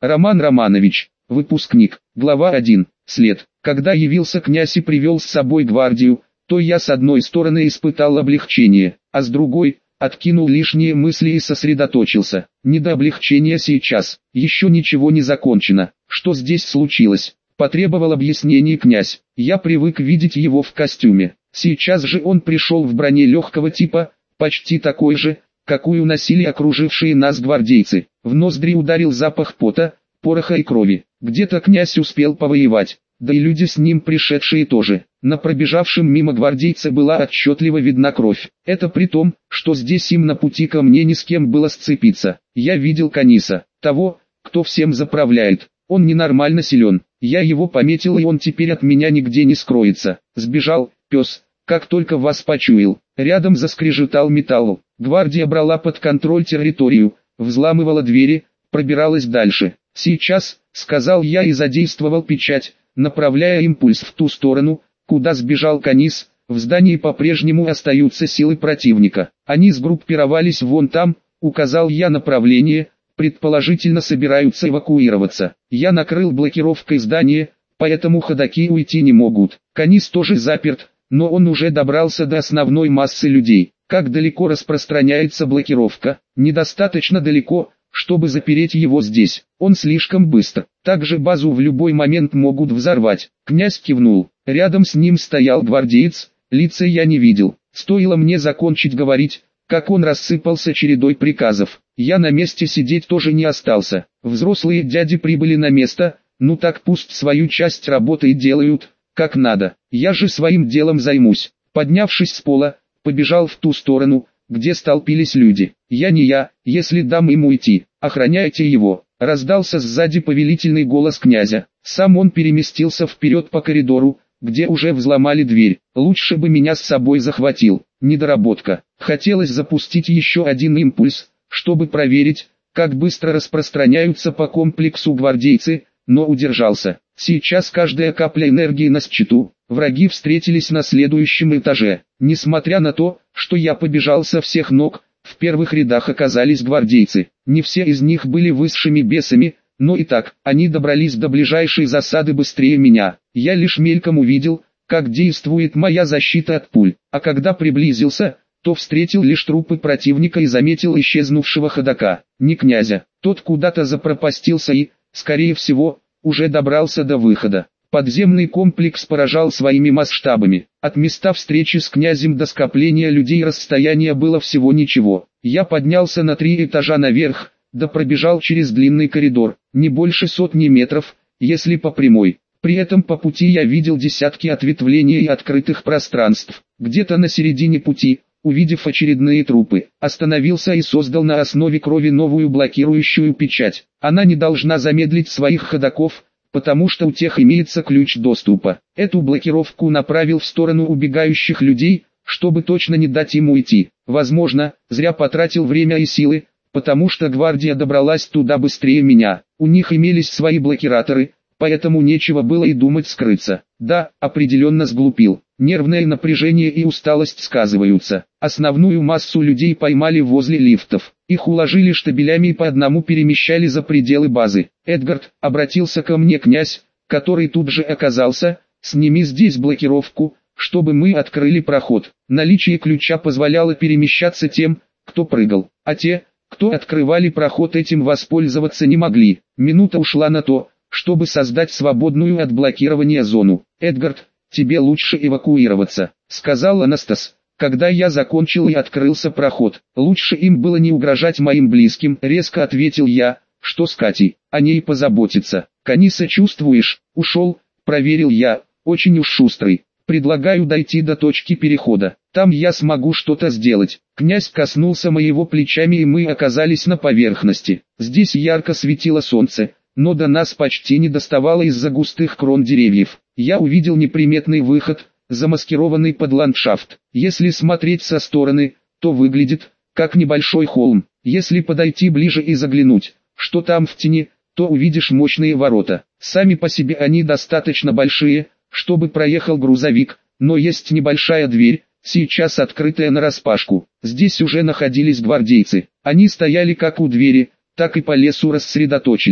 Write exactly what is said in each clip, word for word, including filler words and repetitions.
Роман Романович, выпускник, глава один, след. Когда явился князь и привел с собой гвардию, то я с одной стороны испытал облегчение, а с другой – откинул лишние мысли и сосредоточился. Не до облегчения сейчас, еще ничего не закончено. Что здесь случилось? Потребовал объяснений князь. Я привык видеть его в костюме. Сейчас же он пришел в броне легкого типа, почти такой же, какую носили окружившие нас гвардейцы. В ноздри ударил запах пота, пороха и крови. Где-то князь успел повоевать, да и люди с ним пришедшие тоже. На пробежавшем мимо гвардейце была отчетливо видна кровь. Это при том, что здесь им на пути ко мне ни с кем было сцепиться. Я видел Каниса, того, кто всем заправляет. Он ненормально силен. Я его пометил, и он теперь от меня нигде не скроется. Сбежал, пес, как только вас почуял. Рядом заскрежетал металл. Гвардия брала под контроль территорию, взламывала двери, пробиралась дальше. Сейчас, сказал я и задействовал печать, направляя импульс в ту сторону, куда сбежал Канис. В здании по-прежнему остаются силы противника. Они сгруппировались вон там, указал я направление, предположительно собираются эвакуироваться. Я накрыл блокировкой здание, поэтому ходоки уйти не могут. Канис тоже заперт, но он уже добрался до основной массы людей. Как далеко распространяется блокировка? Недостаточно далеко, чтобы запереть его здесь. Он слишком быстр. Также базу в любой момент могут взорвать. Князь кивнул. Рядом с ним стоял гвардеец, лица я не видел. Стоило мне закончить говорить, как он рассыпался чередой приказов. Я на месте сидеть тоже не остался. Взрослые дяди прибыли на место, ну так пусть свою часть работы и делают, как надо. Я же своим делом займусь. Поднявшись с пола, побежал в ту сторону, где столпились люди. Я не я, если дам ему идти, охраняйте его. Раздался сзади повелительный голос князя. Сам он переместился вперед по коридору, где уже взломали дверь. Лучше бы меня с собой захватил. Недоработка. Хотелось запустить еще один импульс, чтобы проверить, как быстро распространяются по комплексу гвардейцы, но удержался. Сейчас каждая капля энергии на счету. Враги встретились на следующем этаже. Несмотря на то, что я побежал со всех ног, в первых рядах оказались гвардейцы. Не все из них были высшими бесами, но и так, они добрались до ближайшей засады быстрее меня. Я лишь мельком увидел, как действует моя защита от пуль, а когда приблизился, то встретил лишь трупы противника и заметил исчезнувшего ходока. Не князя, тот куда-то запропастился и, скорее всего, уже добрался до выхода. Подземный комплекс поражал своими масштабами. От места встречи с князем до скопления людей расстояние было всего ничего. Я поднялся на три этажа наверх, да пробежал через длинный коридор, не больше сотни метров, если по прямой. При этом по пути я видел десятки ответвлений и открытых пространств. Где-то на середине пути, увидев очередные трупы, остановился и создал на основе крови новую блокирующую печать. Она не должна замедлить своих ходоков, потому что у тех имеется ключ доступа. Эту блокировку направил в сторону убегающих людей, чтобы точно не дать им уйти. Возможно, зря потратил время и силы, потому что гвардия добралась туда быстрее меня. У них имелись свои блокираторы, поэтому нечего было и думать скрыться. Да, определенно сглупил. Нервное напряжение и усталость сказываются. Основную массу людей поймали возле лифтов. Их уложили штабелями и по одному перемещали за пределы базы. «Эдгард», — обратился ко мне князь, который тут же оказался, — «сними здесь блокировку, чтобы мы открыли проход». Наличие ключа позволяло перемещаться тем, кто прыгал, а те, кто открывали проход, этим воспользоваться не могли. Минута ушла на то, чтобы создать свободную от блокирования зону. «Эдгард, тебе лучше эвакуироваться», — сказал Анастас. Когда я закончил и открылся проход, лучше им было не угрожать моим близким, резко ответил я. Что с Катей? О ней позаботиться. Каниса чувствуешь? Ушел, проверил я, очень уж шустрый. Предлагаю дойти до точки перехода, там я смогу что-то сделать. Князь коснулся моего плечами и мы оказались на поверхности. Здесь ярко светило солнце, но до нас почти не доставало из-за густых крон деревьев. Я увидел неприметный выход, замаскированный под ландшафт. Если смотреть со стороны, то выглядит, как небольшой холм. Если подойти ближе и заглянуть, что там в тени, то увидишь мощные ворота. Сами по себе они достаточно большие, чтобы проехал грузовик, но есть небольшая дверь, сейчас открытая нараспашку. Здесь уже находились гвардейцы. Они стояли как у двери, так и по лесу рассредоточились.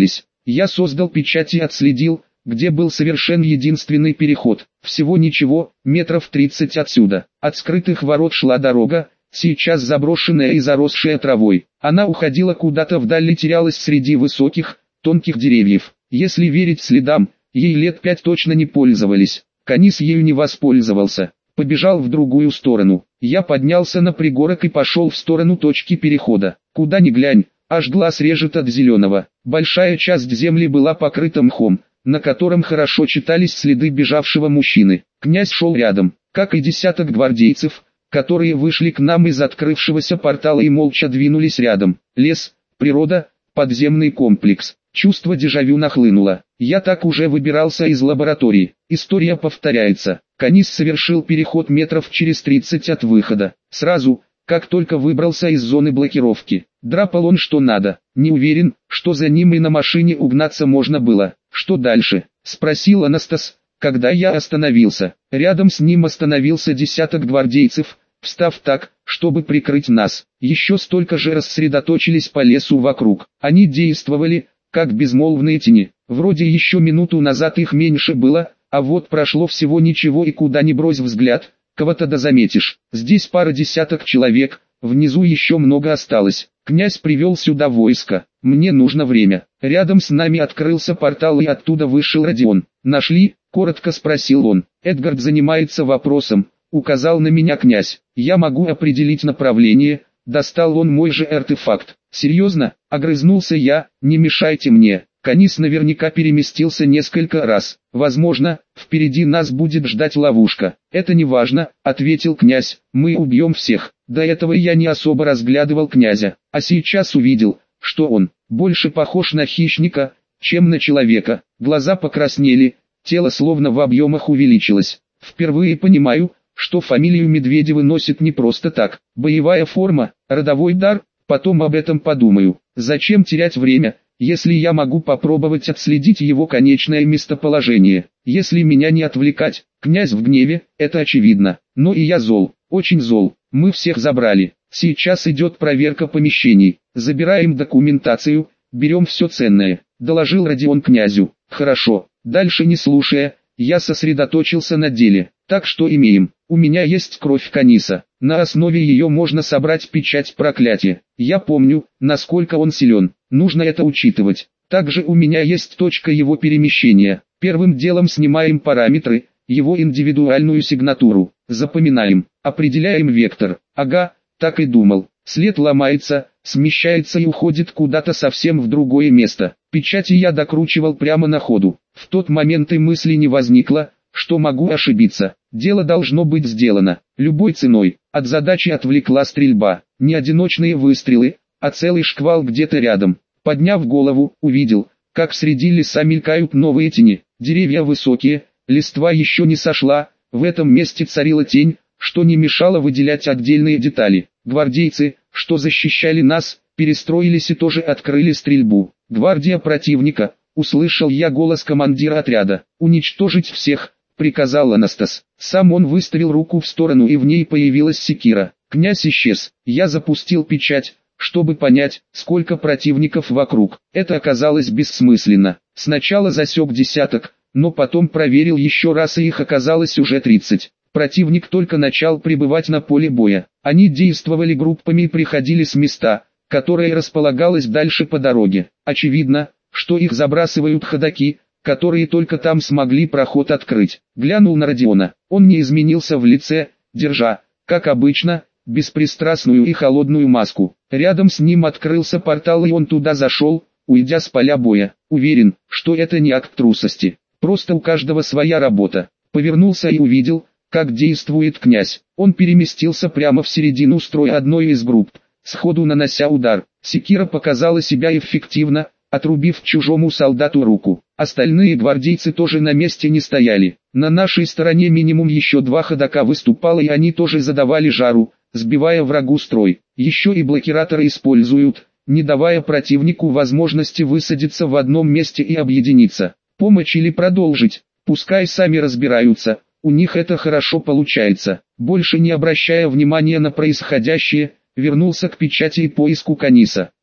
Я создал печать и отследил, где был совершен единственный переход. Всего ничего, метров тридцать отсюда. От скрытых ворот шла дорога, сейчас заброшенная и заросшая травой. Она уходила куда-то вдаль и терялась среди высоких, тонких деревьев. Если верить следам, ей лет пять точно не пользовались. Канис ею не воспользовался. Побежал в другую сторону. Я поднялся на пригорок и пошел в сторону точки перехода. Куда ни глянь, аж глаз режет от зеленого. Большая часть земли была покрыта мхом, на котором хорошо читались следы бежавшего мужчины. Князь шел рядом, как и десяток гвардейцев, которые вышли к нам из открывшегося портала и молча двинулись рядом. Лес, природа, подземный комплекс. Чувство дежавю нахлынуло. Я так уже выбирался из лаборатории. История повторяется. Канис совершил переход метров через тридцать от выхода. Сразу, как только выбрался из зоны блокировки. Драпал он что надо. Не уверен, что за ним и на машине угнаться можно было. Что дальше? Спросил Анастас, когда я остановился. Рядом с ним остановился десяток гвардейцев, встав так, чтобы прикрыть нас. Еще столько же рассредоточились по лесу вокруг. Они действовали, как безмолвные тени. Вроде еще минуту назад их меньше было, а вот прошло всего ничего и куда ни брось взгляд, кого-то да заметишь. Здесь пара десяток человек, внизу еще много осталось. Князь привел сюда войско. Мне нужно время. Рядом с нами открылся портал и оттуда вышел Родион. «Нашли?» – коротко спросил он. «Эдгард занимается вопросом», – указал на меня князь. «Я могу определить направление». Достал он мой же артефакт. «Серьезно?» – огрызнулся я, «не мешайте мне». Канис наверняка переместился несколько раз. «Возможно, впереди нас будет ждать ловушка». «Это не важно», – ответил князь, «мы убьем всех». До этого я не особо разглядывал князя, а сейчас увидел, что он больше похож на хищника, чем на человека. Глаза покраснели, тело словно в объемах увеличилось. Впервые понимаю, что фамилию Медведевы носит не просто так. Боевая форма, родовой дар, потом об этом подумаю. Зачем терять время, если я могу попробовать отследить его конечное местоположение? Если меня не отвлекать, князь в гневе, это очевидно. Но и я зол, очень зол. Мы всех забрали. Сейчас идет проверка помещений. Забираем документацию, берем все ценное, доложил Родион князю. Хорошо. Дальше не слушая, я сосредоточился на деле. Так что имеем. У меня есть кровь Каниса. На основе ее можно собрать печать проклятия. Я помню, насколько он силен. Нужно это учитывать. Также у меня есть точка его перемещения. Первым делом снимаем параметры, его индивидуальную сигнатуру. Запоминаем. Определяем вектор. Ага, так и думал. След ломается, смещается и уходит куда-то совсем в другое место. Печати я докручивал прямо на ходу. В тот момент и мысли не возникло, что могу ошибиться. Дело должно быть сделано, любой ценой. От задачи отвлекла стрельба. Не одиночные выстрелы, а целый шквал где-то рядом. Подняв голову, увидел, как среди леса мелькают новые тени. Деревья высокие, листва еще не сошла, в этом месте царила тень, что не мешало выделять отдельные детали. Гвардейцы, что защищали нас, перестроились и тоже открыли стрельбу. Гвардия противника, услышал я голос командира отряда. «Уничтожить всех», — приказал Анастас. Сам он выставил руку в сторону, и в ней появилась секира. Князь исчез. Я запустил печать, чтобы понять, сколько противников вокруг. Это оказалось бессмысленно. Сначала засек десяток, но потом проверил еще раз, и их оказалось уже тридцать. Противник только начал прибывать на поле боя. Они действовали группами и приходили с места, которое располагалось дальше по дороге. Очевидно, что их забрасывают ходаки, которые только там смогли проход открыть. Глянул на Родиона. Он не изменился в лице, держа, как обычно, беспристрастную и холодную маску. Рядом с ним открылся портал, и он туда зашел, уйдя с поля боя. Уверен, что это не акт трусости. Просто у каждого своя работа. Повернулся и увидел, как действует князь. Он переместился прямо в середину строя одной из групп, сходу нанося удар. Секира показала себя эффективно, отрубив чужому солдату руку. Остальные гвардейцы тоже на месте не стояли. На нашей стороне минимум еще два ходока выступало, и они тоже задавали жару, сбивая врагу строй. Еще и блокираторы используют, не давая противнику возможности высадиться в одном месте и объединиться. Помочь или продолжить, пускай сами разбираются. У них это хорошо получается. Больше не обращая внимания на происходящее, вернулся к печати и поиску Каниса.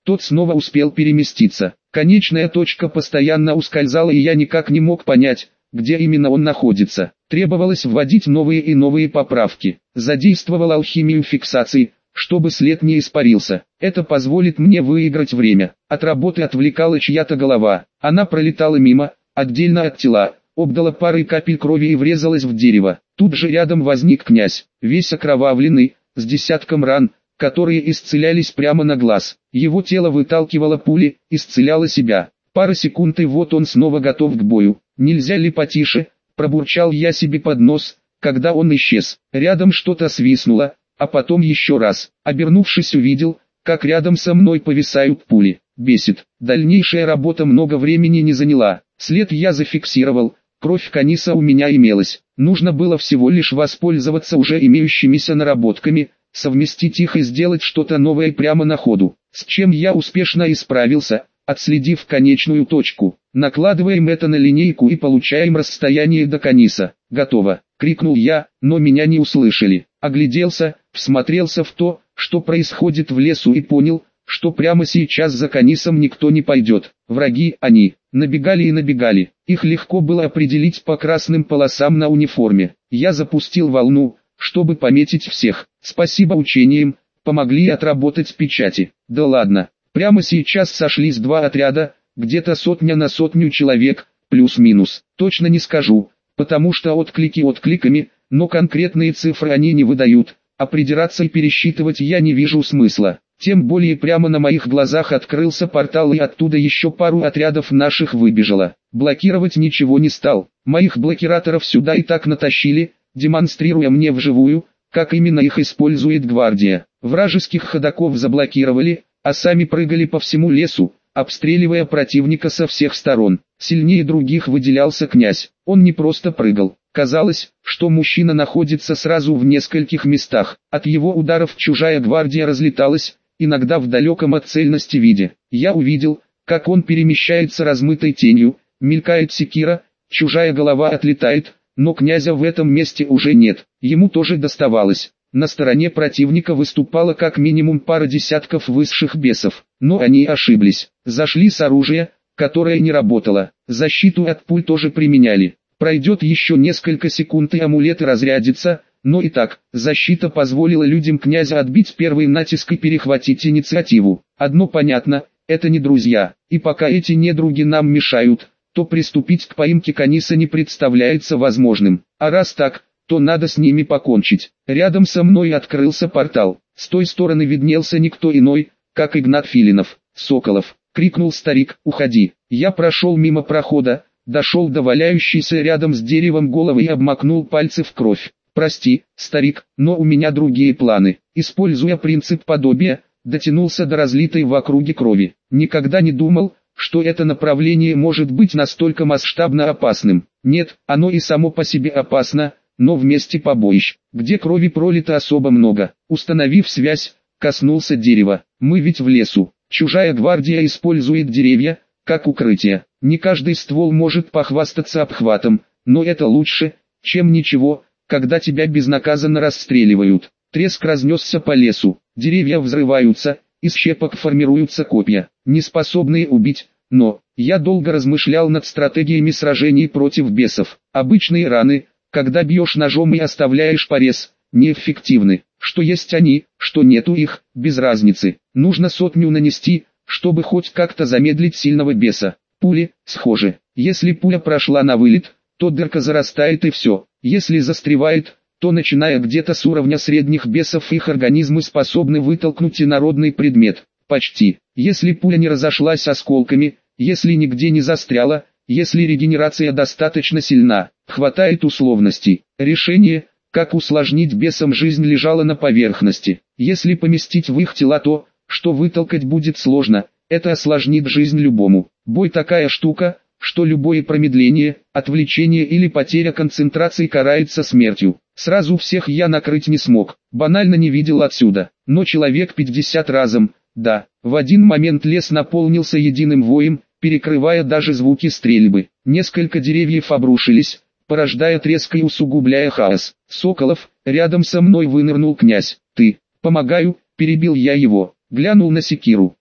тот снова успел переместиться. Конечная точка постоянно ускользала, и я никак не мог понять, где именно он находится. Требовалось вводить новые и новые поправки. Задействовал алхимию фиксации, чтобы след не испарился. Это позволит мне выиграть время. От работы отвлекала чья-то голова. Она пролетала мимо, отдельно от тела, обдала парой капель крови и врезалась в дерево. Тут же рядом возник князь, весь окровавленный, с десятком ран, которые исцелялись прямо на глаз. Его тело выталкивало пули, исцеляло себя. Пара секунд и вот он снова готов к бою. «Нельзя ли потише?» – пробурчал я себе под нос, когда он исчез. Рядом что-то свистнуло, а потом еще раз. Обернувшись, увидел, как рядом со мной повисают пули. Бесит. Дальнейшая работа много времени не заняла. След я зафиксировал, кровь Каниса у меня имелась. Нужно было всего лишь воспользоваться уже имеющимися наработками, совместить их и сделать что-то новое прямо на ходу. С чем я успешно исправился, отследив конечную точку. Накладываем это на линейку и получаем расстояние до Каниса. «Готово!» — крикнул я, но меня не услышали. Огляделся, всмотрелся в то, что происходит в лесу, и понял, что прямо сейчас за Канисом никто не пойдет. Враги они, набегали и набегали. Их легко было определить по красным полосам на униформе. Я запустил волну, чтобы пометить всех. Спасибо учениям, помогли отработать печати. Да ладно, прямо сейчас сошлись два отряда, где-то сотня на сотню человек, плюс-минус. Точно не скажу, потому что отклики откликами, но конкретные цифры они не выдают, а придираться и пересчитывать я не вижу смысла. Тем более прямо на моих глазах открылся портал, и оттуда еще пару отрядов наших выбежало. Блокировать ничего не стал. Моих блокираторов сюда и так натащили, демонстрируя мне вживую, как именно их использует гвардия. Вражеских ходоков заблокировали, а сами прыгали по всему лесу, обстреливая противника со всех сторон. Сильнее других выделялся князь. Он не просто прыгал. Казалось, что мужчина находится сразу в нескольких местах. От его ударов чужая гвардия разлеталась, иногда в далеком от цельности виде. Я увидел, как он перемещается размытой тенью, мелькает секира, чужая голова отлетает, но князя в этом месте уже нет. Ему тоже доставалось. На стороне противника выступала как минимум пара десятков высших бесов, но они ошиблись. Зашли с оружия, которое не работало. Защиту от пуль тоже применяли. Пройдет еще несколько секунд и амулеты разрядятся, но и так, защита позволила людям князя отбить первый натиск и перехватить инициативу. Одно понятно, это не друзья, и пока эти недруги нам мешают, то приступить к поимке Каниса не представляется возможным. А раз так, то надо с ними покончить. Рядом со мной открылся портал. С той стороны виднелся никто иной, как Игнат Филинов. «Соколов!» — крикнул старик, «уходи!» Я прошел мимо прохода, дошел до валяющейся рядом с деревом головы и обмакнул пальцы в кровь. «Прости, старик, но у меня другие планы». Используя принцип подобия, дотянулся до разлитой в округе крови. Никогда не думал, что это направление может быть настолько масштабно опасным. Нет, оно и само по себе опасно, но в месте побоищ, где крови пролито особо много. Установив связь, коснулся дерева. Мы ведь в лесу. Чужая гвардия использует деревья, как укрытие. Не каждый ствол может похвастаться обхватом, но это лучше, чем ничего, когда тебя безнаказанно расстреливают. Треск разнесся по лесу, деревья взрываются, из щепок формируются копья, не способные убить, но... Я долго размышлял над стратегиями сражений против бесов. Обычные раны, когда бьешь ножом и оставляешь порез, неэффективны. Что есть они, что нету их, без разницы. Нужно сотню нанести, чтобы хоть как-то замедлить сильного беса. Пули, схожи. Если пуля прошла на вылет, то дырка зарастает и все. Если застревает, то начиная где-то с уровня средних бесов их организмы способны вытолкнуть инородный предмет. Почти. Если пуля не разошлась осколками, если нигде не застряла, если регенерация достаточно сильна, хватает условностей. Решение, как усложнить бесам жизнь, лежало на поверхности. Если поместить в их тела то, что вытолкать будет сложно, это осложнит жизнь любому. Бой такая штука, что любое промедление, отвлечение или потеря концентрации карается смертью. Сразу всех я накрыть не смог, банально не видел отсюда, но человек пятьдесят разом, да. В один момент лес наполнился единым воем, перекрывая даже звуки стрельбы. Несколько деревьев обрушились, порождая треск и усугубляя хаос. «Соколов!» — рядом со мной вынырнул князь. «Ты!» — «Помогаю!» — перебил я его. Глянул на секиру.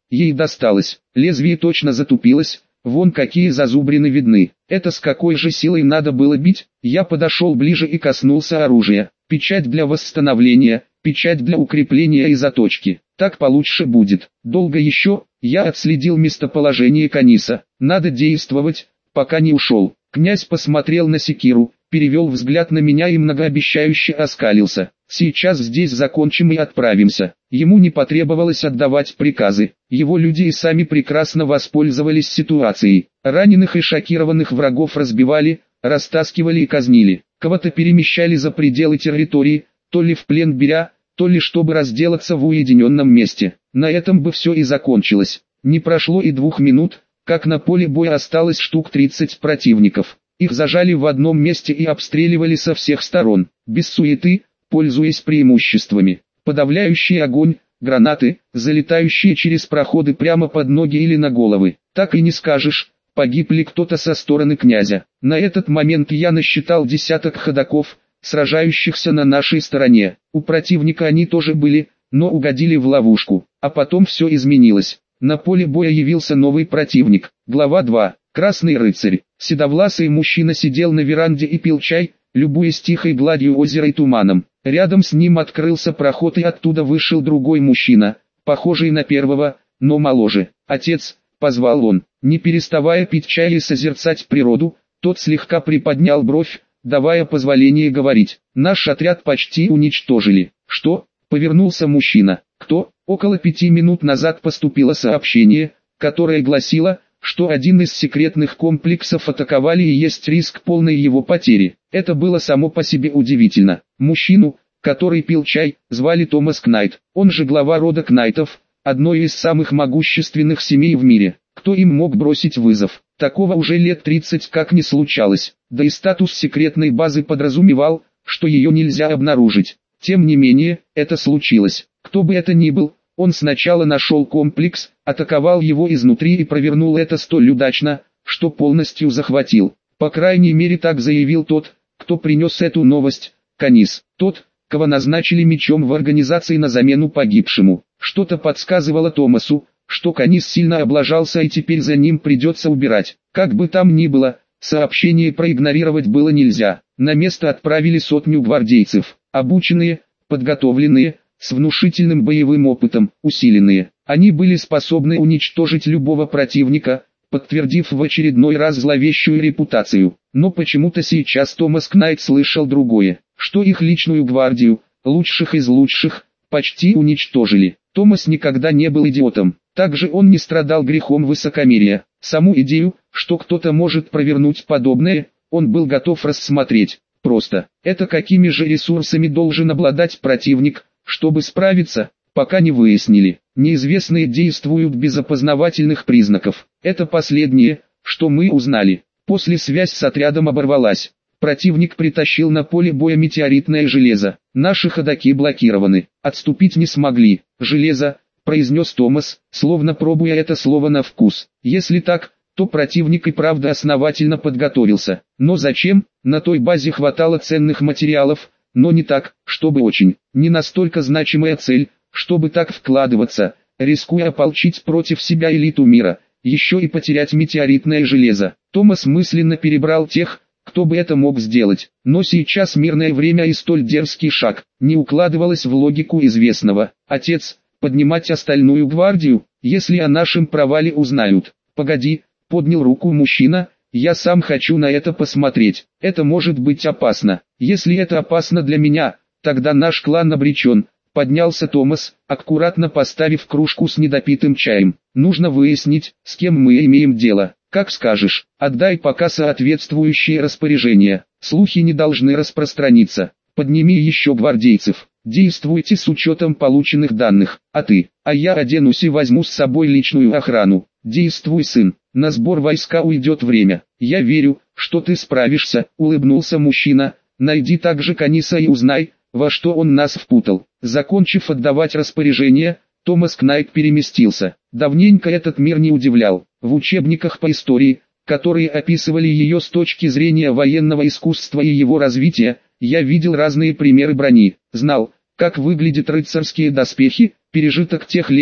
ей досталось. Лезвие точно затупилось, вон какие зазубрины видны. Это с какой же силой надо было бить? Я подошел ближе и коснулся оружия. Печать для восстановления, печать для укрепления и заточки. Так получше будет. Долго еще? Я отследил местоположение Каниса. Надо действовать, пока не ушел. Князь посмотрел на секиру, перевел взгляд на меня и многообещающе оскалился. Сейчас здесь закончим и отправимся. Ему не потребовалось отдавать приказы. Его люди и сами прекрасно воспользовались ситуацией. Раненых и шокированных врагов разбивали, растаскивали и казнили. Кого-то перемещали за пределы территории, то ли в плен беря, то ли чтобы разделаться в уединенном месте. На этом бы все и закончилось. Не прошло и двух минут, как на поле боя осталось штук тридцать противников. Их зажали в одном месте и обстреливали со всех сторон, без суеты, пользуясь преимуществами. Подавляющий огонь, гранаты, залетающие через проходы прямо под ноги или на головы. Так и не скажешь, погиб ли кто-то со стороны князя. На этот момент я насчитал десяток ходоков, сражающихся на нашей стороне. У противника они тоже были, но угодили в ловушку. А потом все изменилось. На поле боя явился новый противник. Глава два. Красный рыцарь. Седовласый мужчина сидел на веранде и пил чай, любуясь тихой гладью озера и туманом. Рядом с ним открылся проход и оттуда вышел другой мужчина, похожий на первого, но моложе. «Отец», — позвал он, не переставая пить чай и созерцать природу. Тот слегка приподнял бровь, давая позволение говорить. «Наш отряд почти уничтожили». «Что?» — повернулся мужчина. «Кто?» Около пяти минут назад поступило сообщение, которое гласило, что один из секретных комплексов атаковали и есть риск полной его потери. Это было само по себе удивительно. Мужчину, который пил чай, звали Томас Кнайт. Он же глава рода Кнайтов, одной из самых могущественных семей в мире. Кто им мог бросить вызов? Такого уже лет тридцать как не случалось. Да и статус секретной базы подразумевал, что ее нельзя обнаружить. Тем не менее, это случилось. Кто бы это ни был, он сначала нашел комплекс, атаковал его изнутри и провернул это столь удачно, что полностью захватил. По крайней мере так заявил тот, кто принес эту новость, Канис. Тот, кого назначили мечом в организации на замену погибшему. Что-то подсказывало Томасу, что Канис сильно облажался и теперь за ним придется убирать. Как бы там ни было, сообщение проигнорировать было нельзя. На место отправили сотню гвардейцев, обученные, подготовленные, с внушительным боевым опытом, усиленные. Они были способны уничтожить любого противника, подтвердив в очередной раз зловещую репутацию. Но почему-то сейчас Томас Кнайт слышал другое, что их личную гвардию, лучших из лучших, почти уничтожили. Томас никогда не был идиотом. Также он не страдал грехом высокомерия. Саму идею, что кто-то может провернуть подобное, он был готов рассмотреть. Просто, это какими же ресурсами должен обладать противник, чтобы справиться, пока не выяснили. Неизвестные действуют без опознавательных признаков. Это последнее, что мы узнали. После связь с отрядом оборвалась. Противник притащил на поле боя метеоритное железо. Наши ходоки блокированы. Отступить не смогли. «Железо», — произнес Томас, словно пробуя это слово на вкус. Если так, то противник и правда основательно подготовился. Но зачем? На той базе хватало ценных материалов, но не так, чтобы очень. Не настолько значимая цель, чтобы так вкладываться, рискуя ополчить против себя элиту мира, еще и потерять метеоритное железо. Томас мысленно перебрал тех, кто бы это мог сделать. Но сейчас мирное время и столь дерзкий шаг не укладывалось в логику известного. «Отец, поднимать остальную гвардию, если о нашем провале узнают». «Погоди», — поднял руку мужчина, — «я сам хочу на это посмотреть. Это может быть опасно. Если это опасно для меня, тогда наш клан обречен». Поднялся Томас, аккуратно поставив кружку с недопитым чаем. «Нужно выяснить, с кем мы имеем дело. Как скажешь, отдай пока соответствующие распоряжения. Слухи не должны распространиться. Подними еще гвардейцев. Действуйте с учетом полученных данных. А ты, а я оденусь и возьму с собой личную охрану. Действуй, сын. На сбор войска уйдет время. Я верю, что ты справишься», — улыбнулся мужчина. «Найди также Каниса и узнай, во что он нас впутал». Закончив отдавать распоряжения, Томас Кнайт переместился. Давненько этот мир не удивлял. В учебниках по истории, которые описывали ее с точки зрения военного искусства и его развития, я видел разные примеры брони. Знал, как выглядят рыцарские доспехи, пережиток тех лет,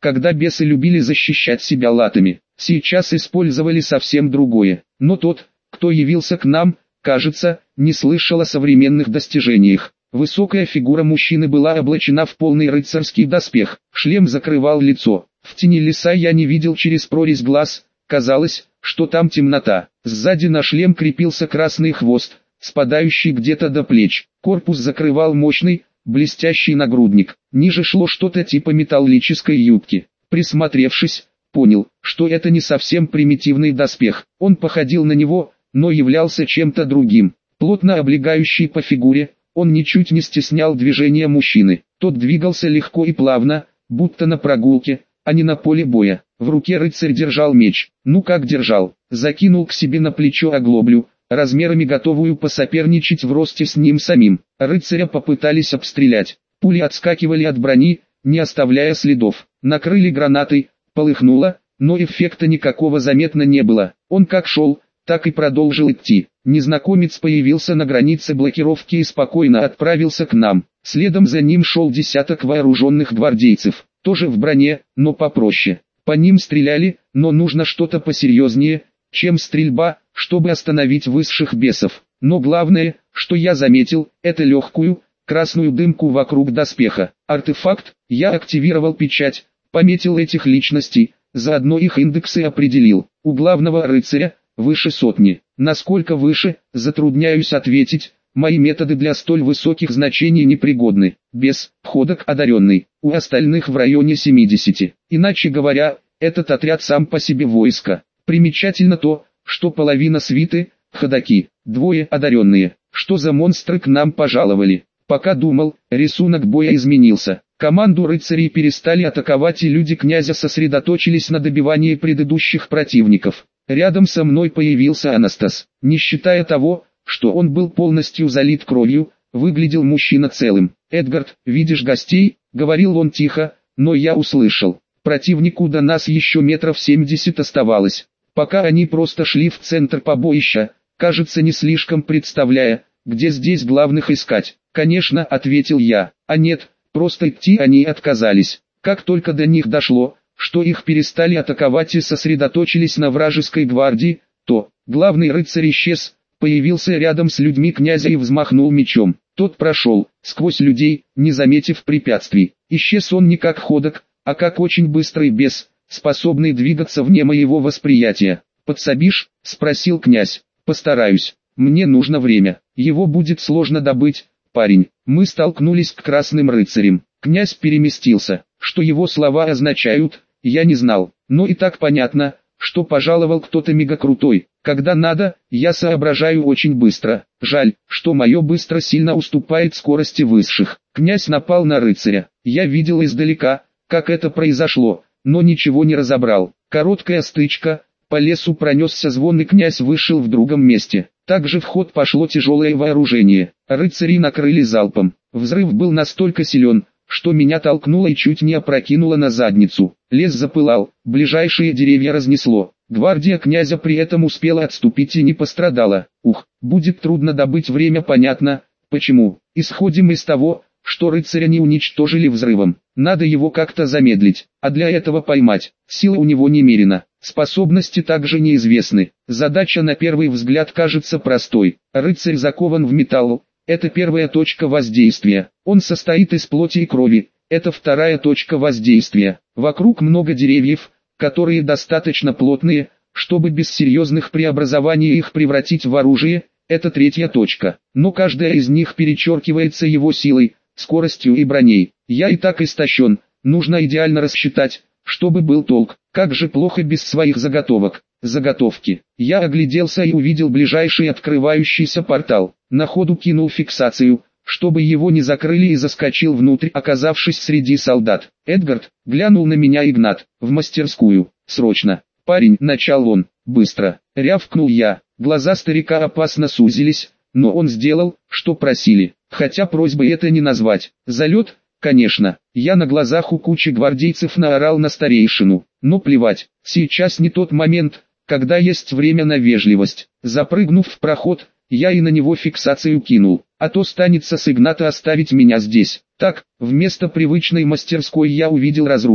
когда бесы любили защищать себя латами, сейчас использовали совсем другое. Но тот, кто явился к нам, кажется, не слышал о современных достижениях. Высокая фигура мужчины была облачена в полный рыцарский доспех, шлем закрывал лицо. В тени леса я не видел через прорезь глаз, казалось, что там темнота. Сзади на шлем крепился красный хвост, спадающий где-то до плеч. Корпус закрывал мощный, блестящий нагрудник. Ниже шло что-то типа металлической юбки. Присмотревшись, понял, что это не совсем примитивный доспех. Он походил на него, но являлся чем-то другим. Плотно облегающий по фигуре, он ничуть не стеснял движения мужчины. Тот двигался легко и плавно, будто на прогулке, а не на поле боя. В руке рыцарь держал меч. Ну как держал? Закинул к себе на плечо оглоблю, размерами готовую посоперничать в росте с ним самим. Рыцаря попытались обстрелять. Пули отскакивали от брони, не оставляя следов. Накрыли гранатой, полыхнуло, но эффекта никакого заметно не было. Он как шел, так и продолжил идти. Незнакомец появился на границе блокировки и спокойно отправился к нам. Следом за ним шел десяток вооруженных гвардейцев, тоже в броне, но попроще. По ним стреляли, но нужно что-то посерьезнее, чем стрельба, чтобы остановить высших бесов. Но главное, что я заметил, это легкую, красную дымку вокруг доспеха. Артефакт, я активировал печать, пометил этих личностей, заодно их индексы определил. У главного рыцаря выше сотни. Насколько выше, затрудняюсь ответить, мои методы для столь высоких значений непригодны. Бес, ходок одаренный, у остальных в районе семидесяти. Иначе говоря, этот отряд сам по себе войско. Примечательно то, что половина свиты – ходаки, двое одаренные. Что за монстры к нам пожаловали? Пока думал, рисунок боя изменился. Команду рыцарей перестали атаковать, и люди князя сосредоточились на добивании предыдущих противников. Рядом со мной появился Анастас. Не считая того, что он был полностью залит кровью, выглядел мужчина целым. «Эдгард, видишь гостей?» — говорил он тихо, но я услышал. Противнику до нас еще метров семьдесят оставалось. Пока они просто шли в центр побоища, кажется, не слишком представляя, где здесь главных искать. «Конечно», — ответил я. «А нет, просто идти они отказались». Как только до них дошло, что их перестали атаковать и сосредоточились на вражеской гвардии, то главный рыцарь исчез, появился рядом с людьми князя и взмахнул мечом. Тот прошел сквозь людей, не заметив препятствий. Исчез он не как ходок, а как очень быстрый бес, способный двигаться вне моего восприятия. «Подсобишь?» — спросил князь. «Постараюсь. Мне нужно время. Его будет сложно добыть, парень». Мы столкнулись к красным рыцарям. Князь переместился. Что его слова означают, я не знал. Но и так понятно, что пожаловал кто-то мега крутой. Когда надо, я соображаю очень быстро. Жаль, что мое быстро сильно уступает скорости высших. Князь напал на рыцаря. Я видел издалека, как это произошло, но ничего не разобрал. Короткая стычка, по лесу пронесся звон, и князь вышел в другом месте. Также в ход пошло тяжелое вооружение. Рыцари накрыли залпом. Взрыв был настолько силен, что меня толкнуло и чуть не опрокинуло на задницу. Лес запылал, ближайшие деревья разнесло. Гвардия князя при этом успела отступить и не пострадала. Ух, будет трудно добыть время, понятно, почему. Исходим из того, что рыцаря не уничтожили взрывом. Надо его как-то замедлить, а для этого поймать. Сила у него немерена, способности также неизвестны. Задача на первый взгляд кажется простой. Рыцарь закован в металл. Это первая точка воздействия. Он состоит из плоти и крови. Это вторая точка воздействия. Вокруг много деревьев, которые достаточно плотные, чтобы без серьезных преобразований их превратить в оружие. Это третья точка. Но каждая из них перечеркивается его силой, скоростью и броней. Я и так истощен. Нужно идеально рассчитать, чтобы был толк. Как же плохо без своих заготовок. Заготовки. Я огляделся и увидел ближайший открывающийся портал. На ходу кинул фиксацию, чтобы его не закрыли, и заскочил внутрь, оказавшись среди солдат. «Эдгард», — глянул на меня Игнат, — «в мастерскую, срочно». «Парень», — начал он, — «быстро», — рявкнул я. Глаза старика опасно сузились, но он сделал, что просили. Хотя просьбой это не назвать. Залет, конечно. Я на глазах у кучи гвардейцев наорал на старейшину. Но плевать, сейчас не тот момент, когда есть время на вежливость. Запрыгнув в проход, я и на него фиксацию кинул. А то станется с Игната оставить меня здесь. Так, вместо привычной мастерской я увидел разруху.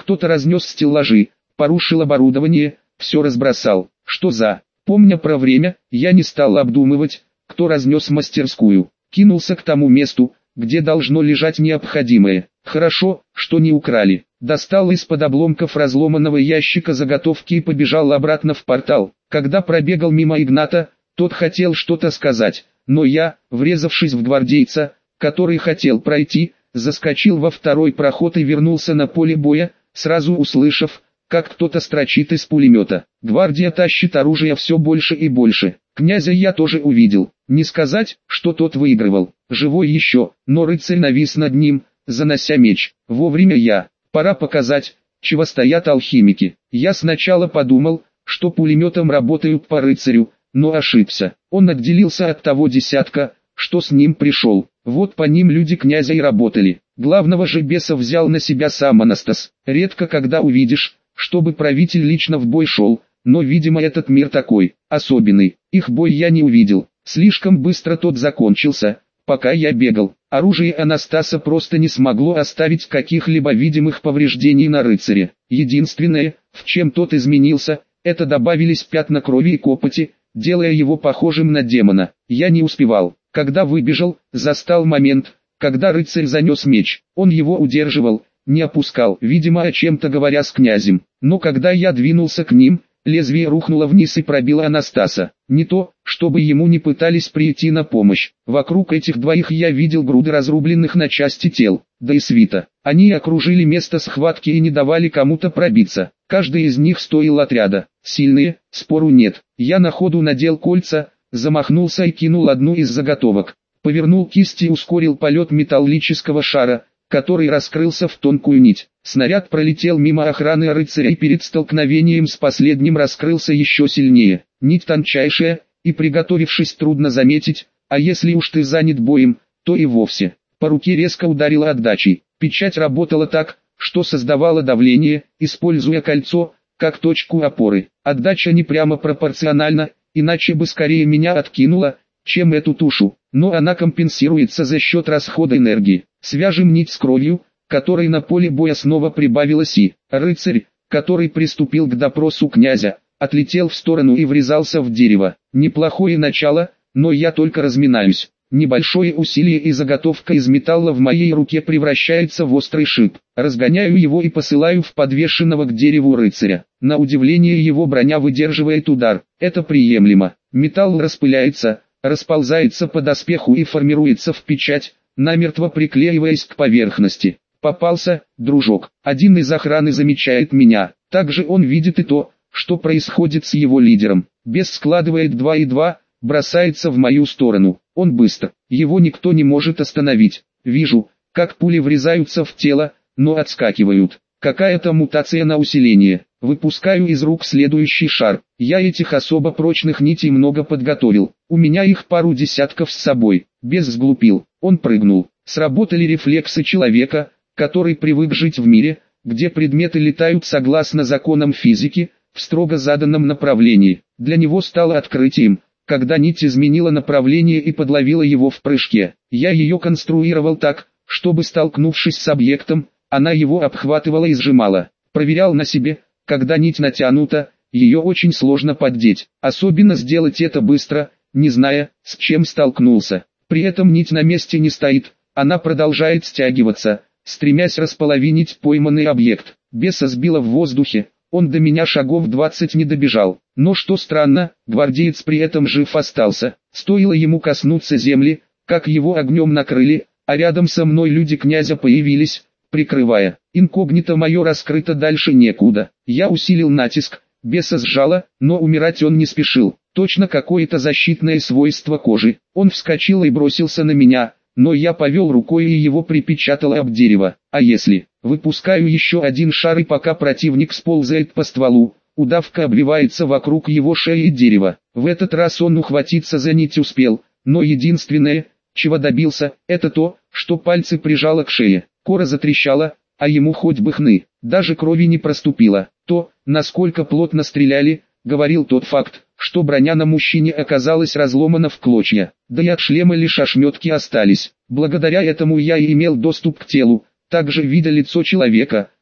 Кто-то разнес стеллажи, порушил оборудование, все разбросал. Что за... Помня про время, я не стал обдумывать, кто разнес мастерскую. Кинулся к тому месту, где должно лежать необходимое. Хорошо, что не украли. Достал из-под обломков разломанного ящика заготовки и побежал обратно в портал. Когда пробегал мимо Игната, тот хотел что-то сказать, но я, врезавшись в гвардейца, который хотел пройти, заскочил во второй проход и вернулся на поле боя, сразу услышав, как кто-то строчит из пулемета. Гвардия тащит оружие все больше и больше. Князя я тоже увидел. Не сказать, что тот выигрывал. Живой еще, но рыцарь навис над ним, занося меч. Вовремя я. Пора показать, чего стоят алхимики. Я сначала подумал, что пулеметом работают по рыцарю, но ошибся. Он отделился от того десятка, что с ним пришел. Вот по ним люди князя и работали. Главного же беса взял на себя сам Анастас. Редко когда увидишь, чтобы правитель лично в бой шел, но видимо этот мир такой, особенный. Их бой я не увидел. Слишком быстро тот закончился, пока я бегал. Оружие Анастаса просто не смогло оставить каких-либо видимых повреждений на рыцаре. Единственное, в чем тот изменился, это добавились пятна крови и копоти, делая его похожим на демона. Я не успевал. Когда выбежал, застал момент, когда рыцарь занес меч. Он его удерживал, не опускал, видимо о чем-то говоря с князем. Но когда я двинулся к ним, лезвие рухнуло вниз и пробило Анастаса. Не то, чтобы ему не пытались прийти на помощь. Вокруг этих двоих я видел груды разрубленных на части тел, да и свита. Они окружили место схватки и не давали кому-то пробиться. Каждый из них стоил отряда. Сильные, спору нет. Я на ходу надел кольца, замахнулся и кинул одну из заготовок. Повернул кисть и ускорил полет металлического шара, который раскрылся в тонкую нить. Снаряд пролетел мимо охраны рыцаря и перед столкновением с последним раскрылся еще сильнее. Нить тончайшая, и приготовившись трудно заметить, а если уж ты занят боем, то и вовсе. По руке резко ударила отдачей. Печать работала так, что создавала давление, используя кольцо, как точку опоры. Отдача не прямо пропорциональна, иначе бы скорее меня откинула, чем эту тушу, но она компенсируется за счет расхода энергии. Свяжем нить с кровью, которой на поле боя снова прибавилось и рыцарь, который приступил к допросу князя, отлетел в сторону и врезался в дерево. Неплохое начало, но я только разминаюсь. Небольшое усилие и заготовка из металла в моей руке превращается в острый шип. Разгоняю его и посылаю в подвешенного к дереву рыцаря. На удивление его броня выдерживает удар. Это приемлемо. Металл распыляется, расползается по доспеху и формируется в печать, намертво приклеиваясь к поверхности. Попался, дружок. Один из охраны замечает меня. Также он видит и то, что происходит с его лидером. Бес складывает два и два, бросается в мою сторону. Он быстр. Его никто не может остановить. Вижу, как пули врезаются в тело, но отскакивают. Какая-то мутация на усиление. Выпускаю из рук следующий шар. Я этих особо прочных нитей много подготовил. У меня их пару десятков с собой. Бес сглупил. Он прыгнул. Сработали рефлексы человека, который привык жить в мире, где предметы летают согласно законам физики, в строго заданном направлении. Для него стало открытием, когда нить изменила направление и подловила его в прыжке. Я ее конструировал так, чтобы, столкнувшись с объектом, она его обхватывала и сжимала. Проверял на себе, когда нить натянута, ее очень сложно поддеть. Особенно сделать это быстро, не зная, с чем столкнулся. При этом нить на месте не стоит, она продолжает стягиваться, стремясь располовинить пойманный объект. Беса сбила в воздухе, он до меня шагов двадцать не добежал. Но что странно, гвардеец при этом жив остался. Стоило ему коснуться земли, как его огнем накрыли, а рядом со мной люди князя появились, прикрывая. Инкогнито мое раскрыто дальше некуда. Я усилил натиск, беса сжало, но умирать он не спешил. Точно какое-то защитное свойство кожи. Он вскочил и бросился на меня, но я повел рукой и его припечатало об дерево. А если... Выпускаю еще один шар, и пока противник сползает по стволу, удавка обвивается вокруг его шеи и дерева. В этот раз он ухватиться за нить успел, но единственное, чего добился, это то, что пальцы прижало к шее. Кора затрещала, а ему хоть бы хны, даже крови не проступило. То, насколько плотно стреляли, говорил тот факт, что броня на мужчине оказалась разломана в клочья, да и от шлема лишь ошметки остались. Благодаря этому я и имел доступ к телу, также видя лицо человека,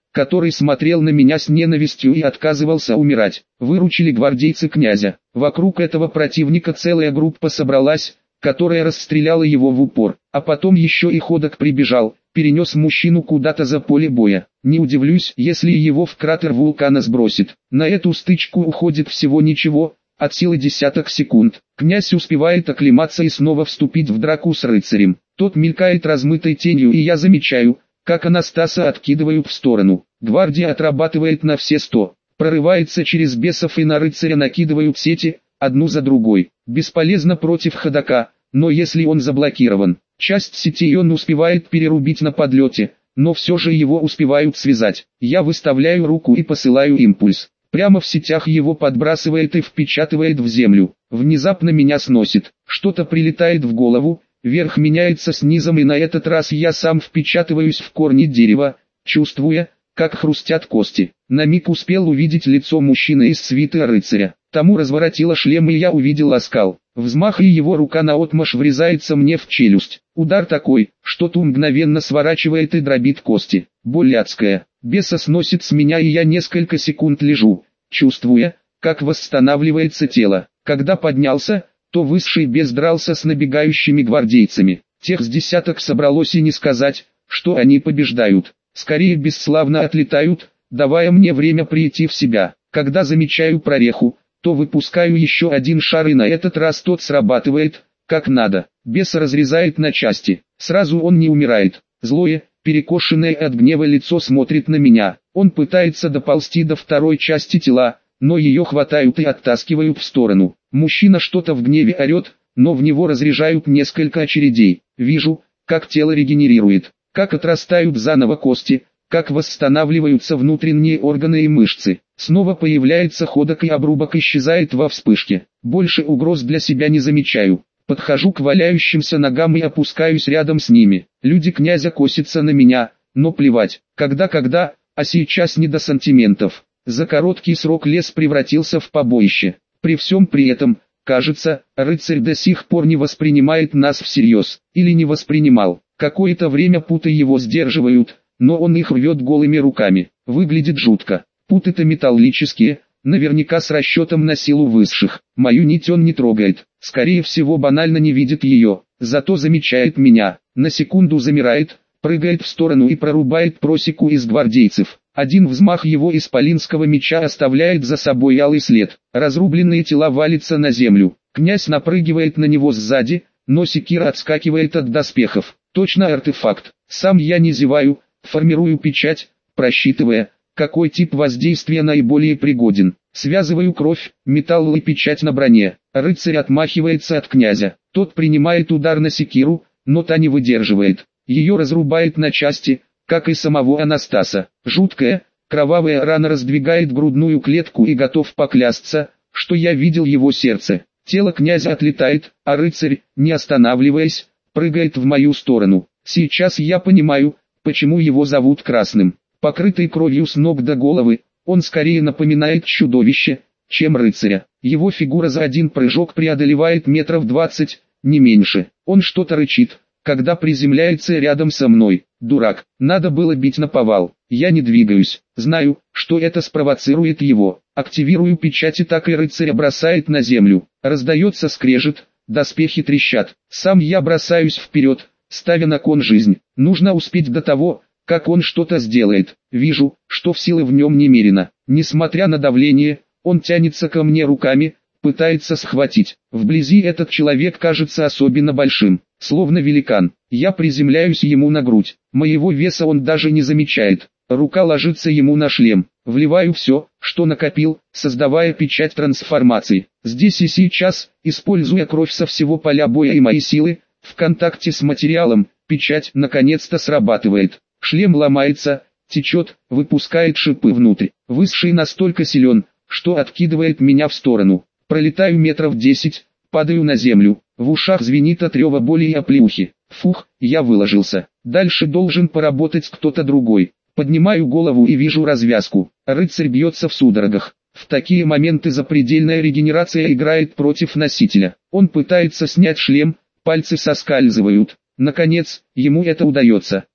который смотрел на меня с ненавистью и отказывался умирать. Выручили гвардейцы князя. Вокруг этого противника целая группа собралась, которая расстреляла его в упор. А потом еще и ходок прибежал, перенес мужчину куда-то за поле боя. Не удивлюсь, если его в кратер вулкана сбросит. На эту стычку уходит всего ничего, от силы десяток секунд. Князь успевает оклематься и снова вступить в драку с рыцарем. Тот мелькает размытой тенью, и я замечаю, как Анастаса откидывают в сторону. Гвардия отрабатывает на все сто. Прорывается через бесов и на рыцаря накидывают сети, одну за другой. Бесполезно против ходока, но если он заблокирован, часть сетей он успевает перерубить на подлете, но все же его успевают связать. Я выставляю руку и посылаю импульс. Прямо в сетях его подбрасывает и впечатывает в землю. Внезапно меня сносит. Что-то прилетает в голову, верх меняется с низом, и на этот раз я сам впечатываюсь в корни дерева, чувствуя, как хрустят кости. На миг успел увидеть лицо мужчины из свиты рыцаря. Тому разворотило шлем, и я увидел оскал. Взмах, и его рука наотмашь врезается мне в челюсть. Удар такой, что ту мгновенно сворачивает и дробит кости. Боль адская. Беса сносит с меня, и я несколько секунд лежу, чувствуя, как восстанавливается тело. Когда поднялся, то высший бес дрался с набегающими гвардейцами. Тех с десяток собралось, и не сказать, что они побеждают. Скорее бесславно отлетают, давая мне время прийти в себя. Когда замечаю прореху, то выпускаю еще один шар, и на этот раз тот срабатывает, как надо. Беса разрезает на части. Сразу он не умирает. Злое, перекошенное от гнева лицо смотрит на меня. Он пытается доползти до второй части тела, но ее хватают и оттаскивают в сторону. Мужчина что-то в гневе орет, но в него разряжают несколько очередей. Вижу, как тело регенерирует, как отрастают заново кости, как восстанавливаются внутренние органы и мышцы. Снова появляется ходок, и обрубок исчезает во вспышке. Больше угроз для себя не замечаю. Подхожу к валяющимся ногам и опускаюсь рядом с ними. Люди князя косятся на меня, но плевать. Когда-когда, а сейчас не до сантиментов. За короткий срок лес превратился в побоище. При всем при этом, кажется, рыцарь до сих пор не воспринимает нас всерьез. Или не воспринимал. Какое-то время путы его сдерживают, но он их рвет голыми руками. Выглядит жутко. Путы-то металлические, наверняка с расчетом на силу высших. Мою нить он не трогает. Скорее всего, банально не видит ее. Зато замечает меня. На секунду замирает, прыгает в сторону и прорубает просеку из гвардейцев. Один взмах его исполинского меча оставляет за собой алый след. Разрубленные тела валятся на землю. Князь напрыгивает на него сзади, но секира отскакивает от доспехов. Точно артефакт. Сам я не зеваю, формирую печать, просчитывая, какой тип воздействия наиболее пригоден. Связываю кровь, металл и печать на броне. Рыцарь отмахивается от князя. Тот принимает удар на секиру, но та не выдерживает. Ее разрубает на части, как и самого Анастаса. Жуткая, кровавая рана раздвигает грудную клетку, и готов поклясться, что я видел его сердце. Тело князя отлетает, а рыцарь, не останавливаясь, прыгает в мою сторону. Сейчас я понимаю, почему его зовут Красным. Покрытый кровью с ног до головы, он скорее напоминает чудовище, чем рыцаря. Его фигура за один прыжок преодолевает метров двадцать, не меньше. Он что-то рычит, когда приземляется рядом со мной. Дурак, надо было бить наповал. Я не двигаюсь, знаю, что это спровоцирует его. Активирую печать, и так и рыцаря бросает на землю. Раздается скрежет, доспехи трещат. Сам я бросаюсь вперед, ставя на кон жизнь. Нужно успеть до того, как он что-то сделает. Вижу, что в силы в нем немерено. Несмотря на давление, он тянется ко мне руками, пытается схватить. Вблизи этот человек кажется особенно большим, словно великан. Я приземляюсь ему на грудь. Моего веса он даже не замечает. Рука ложится ему на шлем. Вливаю все, что накопил, создавая печать трансформации. Здесь и сейчас, используя кровь со всего поля боя и мои силы, в контакте с материалом, печать наконец-то срабатывает. Шлем ломается, течет, выпускает шипы внутрь. Высший настолько силен, что откидывает меня в сторону. Пролетаю метров десять, падаю на землю. В ушах звенит от рева боли и оплеухи. Фух, я выложился. Дальше должен поработать кто-то другой. Поднимаю голову и вижу развязку. Рыцарь бьется в судорогах. В такие моменты запредельная регенерация играет против носителя. Он пытается снять шлем, пальцы соскальзывают. Наконец, ему это удается.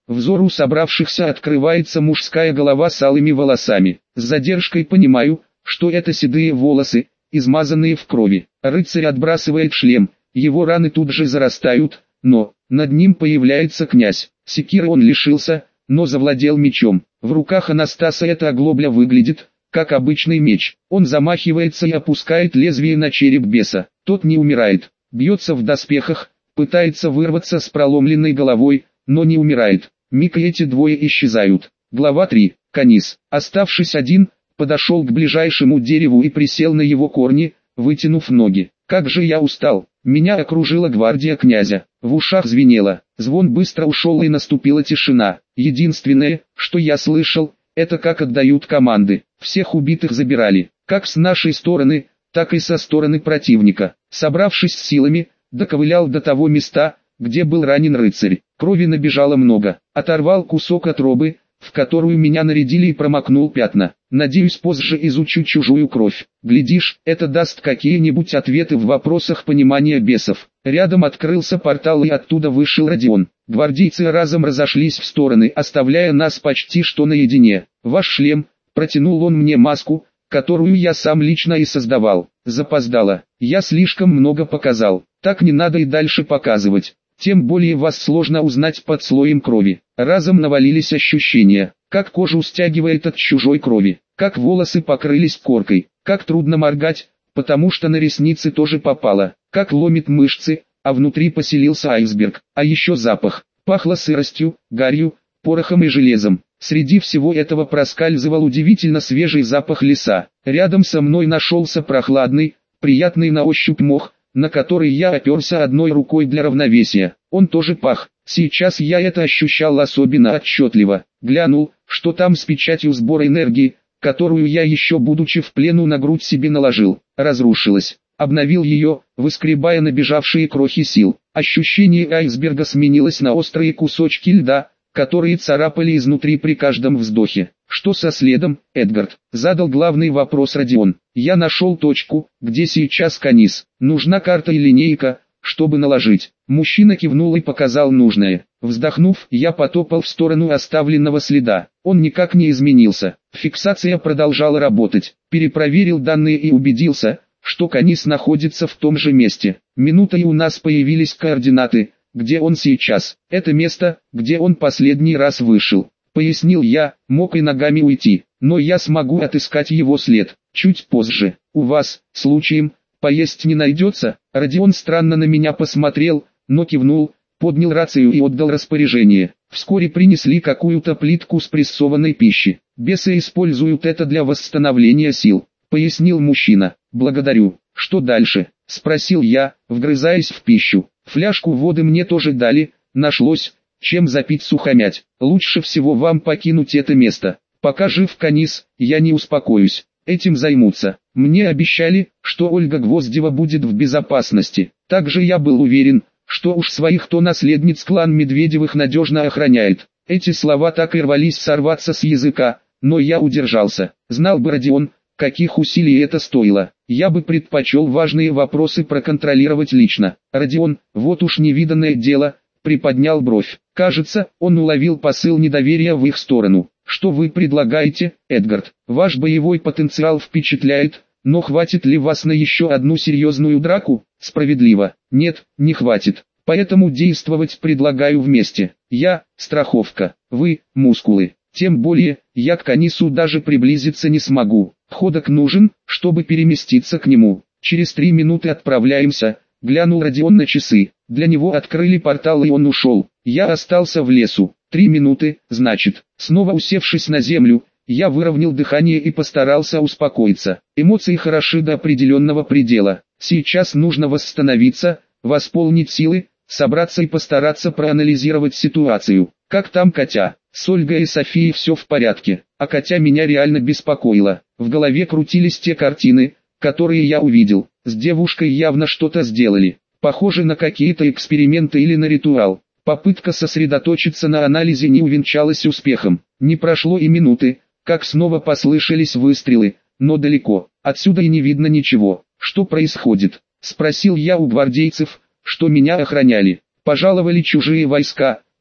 Взору собравшихся открывается мужская голова с алыми волосами. С задержкой понимаю, что это седые волосы, измазанные в крови. Рыцарь отбрасывает шлем, его раны тут же зарастают, но над ним появляется князь. Секиры он лишился, но завладел мечом. В руках Анастаса эта оглобля выглядит как обычный меч. Он замахивается и опускает лезвие на череп беса. Тот не умирает, бьется в доспехах, пытается вырваться с проломленной головой, но не умирает. Миг и эти двое исчезают. Глава три. Канис, оставшись один, подошел к ближайшему дереву и присел на его корни, вытянув ноги. Как же я устал. Меня окружила гвардия князя. В ушах звенело. Звон быстро ушел и наступила тишина. Единственное, что я слышал, это как отдают команды. Всех убитых забирали, как с нашей стороны, так и со стороны противника. Собравшись с силами, доковылял до того места, где был ранен рыцарь. Крови набежало много. Оторвал кусок от робы, в которую меня нарядили, и промокнул пятна. Надеюсь, позже изучу чужую кровь. Глядишь, это даст какие-нибудь ответы в вопросах понимания бесов. Рядом открылся портал, и оттуда вышел Родион. Гвардейцы разом разошлись в стороны, оставляя нас почти что наедине. «Ваш шлем», — протянул он мне маску, которую я сам лично и создавал. Запоздало. Я слишком много показал. Так не надо и дальше показывать. Тем более вас сложно узнать под слоем крови. Разом навалились ощущения, как кожу стягивает от чужой крови, как волосы покрылись коркой, как трудно моргать, потому что на ресницы тоже попало, как ломит мышцы, а внутри поселился айсберг. А еще запах. Пахло сыростью, гарью, порохом и железом. Среди всего этого проскальзывал удивительно свежий запах леса. Рядом со мной нашелся прохладный, приятный на ощупь мох, на который я оперся одной рукой для равновесия. Он тоже пах. Сейчас я это ощущал особенно отчетливо. Глянул, что там с печатью сбора энергии, которую я еще будучи в плену на грудь себе наложил. Разрушилась. Обновил ее, выскребая набежавшие крохи сил. Ощущение айсберга сменилось на острые кусочки льда, которые царапали изнутри при каждом вздохе. «Что со следом, Эдгард?» — задал главный вопрос Родион. «Я нашел точку, где сейчас Канис. Нужна карта и линейка, чтобы наложить». Мужчина кивнул и показал нужное. Вздохнув, я потопал в сторону оставленного следа. Он никак не изменился. Фиксация продолжала работать. Перепроверил данные и убедился, что Канис находится в том же месте. Минута, и у нас появились координаты, где он сейчас. Это место, где он последний раз вышел. Пояснил я, мог и ногами уйти, но я смогу отыскать его след. Чуть позже. У вас, случаем, поесть не найдется? Родион странно на меня посмотрел, но кивнул, поднял рацию и отдал распоряжение. Вскоре принесли какую-то плитку спрессованной пищи. Бесы используют это для восстановления сил, пояснил мужчина. Благодарю. Что дальше? Спросил я, вгрызаясь в пищу. Фляжку воды мне тоже дали, нашлось, чем запить сухомять. Лучше всего вам покинуть это место. Пока жив Канис, я не успокоюсь. Этим займутся. Мне обещали, что Ольга Гвоздева будет в безопасности. Также я был уверен, что уж своих-то наследниц клан Медведевых надежно охраняет. Эти слова так и рвались сорваться с языка, но я удержался. Знал бы Родион, каких усилий это стоило. Я бы предпочел важные вопросы проконтролировать лично. Родион, вот уж невиданное дело, приподнял бровь. Кажется, он уловил посыл недоверия в их сторону. Что вы предлагаете, Эдгард? Ваш боевой потенциал впечатляет, но хватит ли вас на еще одну серьезную драку? Справедливо. Нет, не хватит. Поэтому действовать предлагаю вместе. Я – страховка, вы – мускулы. Тем более, я к Канису даже приблизиться не смогу. Ходок нужен, чтобы переместиться к нему. Через три минуты отправляемся. Глянул Родион на часы. Для него открыли портал, и он ушел. Я остался в лесу. Три минуты, значит. Снова усевшись на землю, я выровнял дыхание и постарался успокоиться. Эмоции хороши до определенного предела. Сейчас нужно восстановиться, восполнить силы, собраться и постараться проанализировать ситуацию. Как там Катя? С Ольгой и Софией все в порядке, а Катя меня реально беспокоила. В голове крутились те картины, которые я увидел. С девушкой явно что-то сделали. Похоже на какие-то эксперименты или на ритуал. Попытка сосредоточиться на анализе не увенчалась успехом. Не прошло и минуты, как снова послышались выстрелы, но далеко. Отсюда и не видно ничего. Что происходит? Спросил я у гвардейцев, что меня охраняли. Пожаловали чужие войска,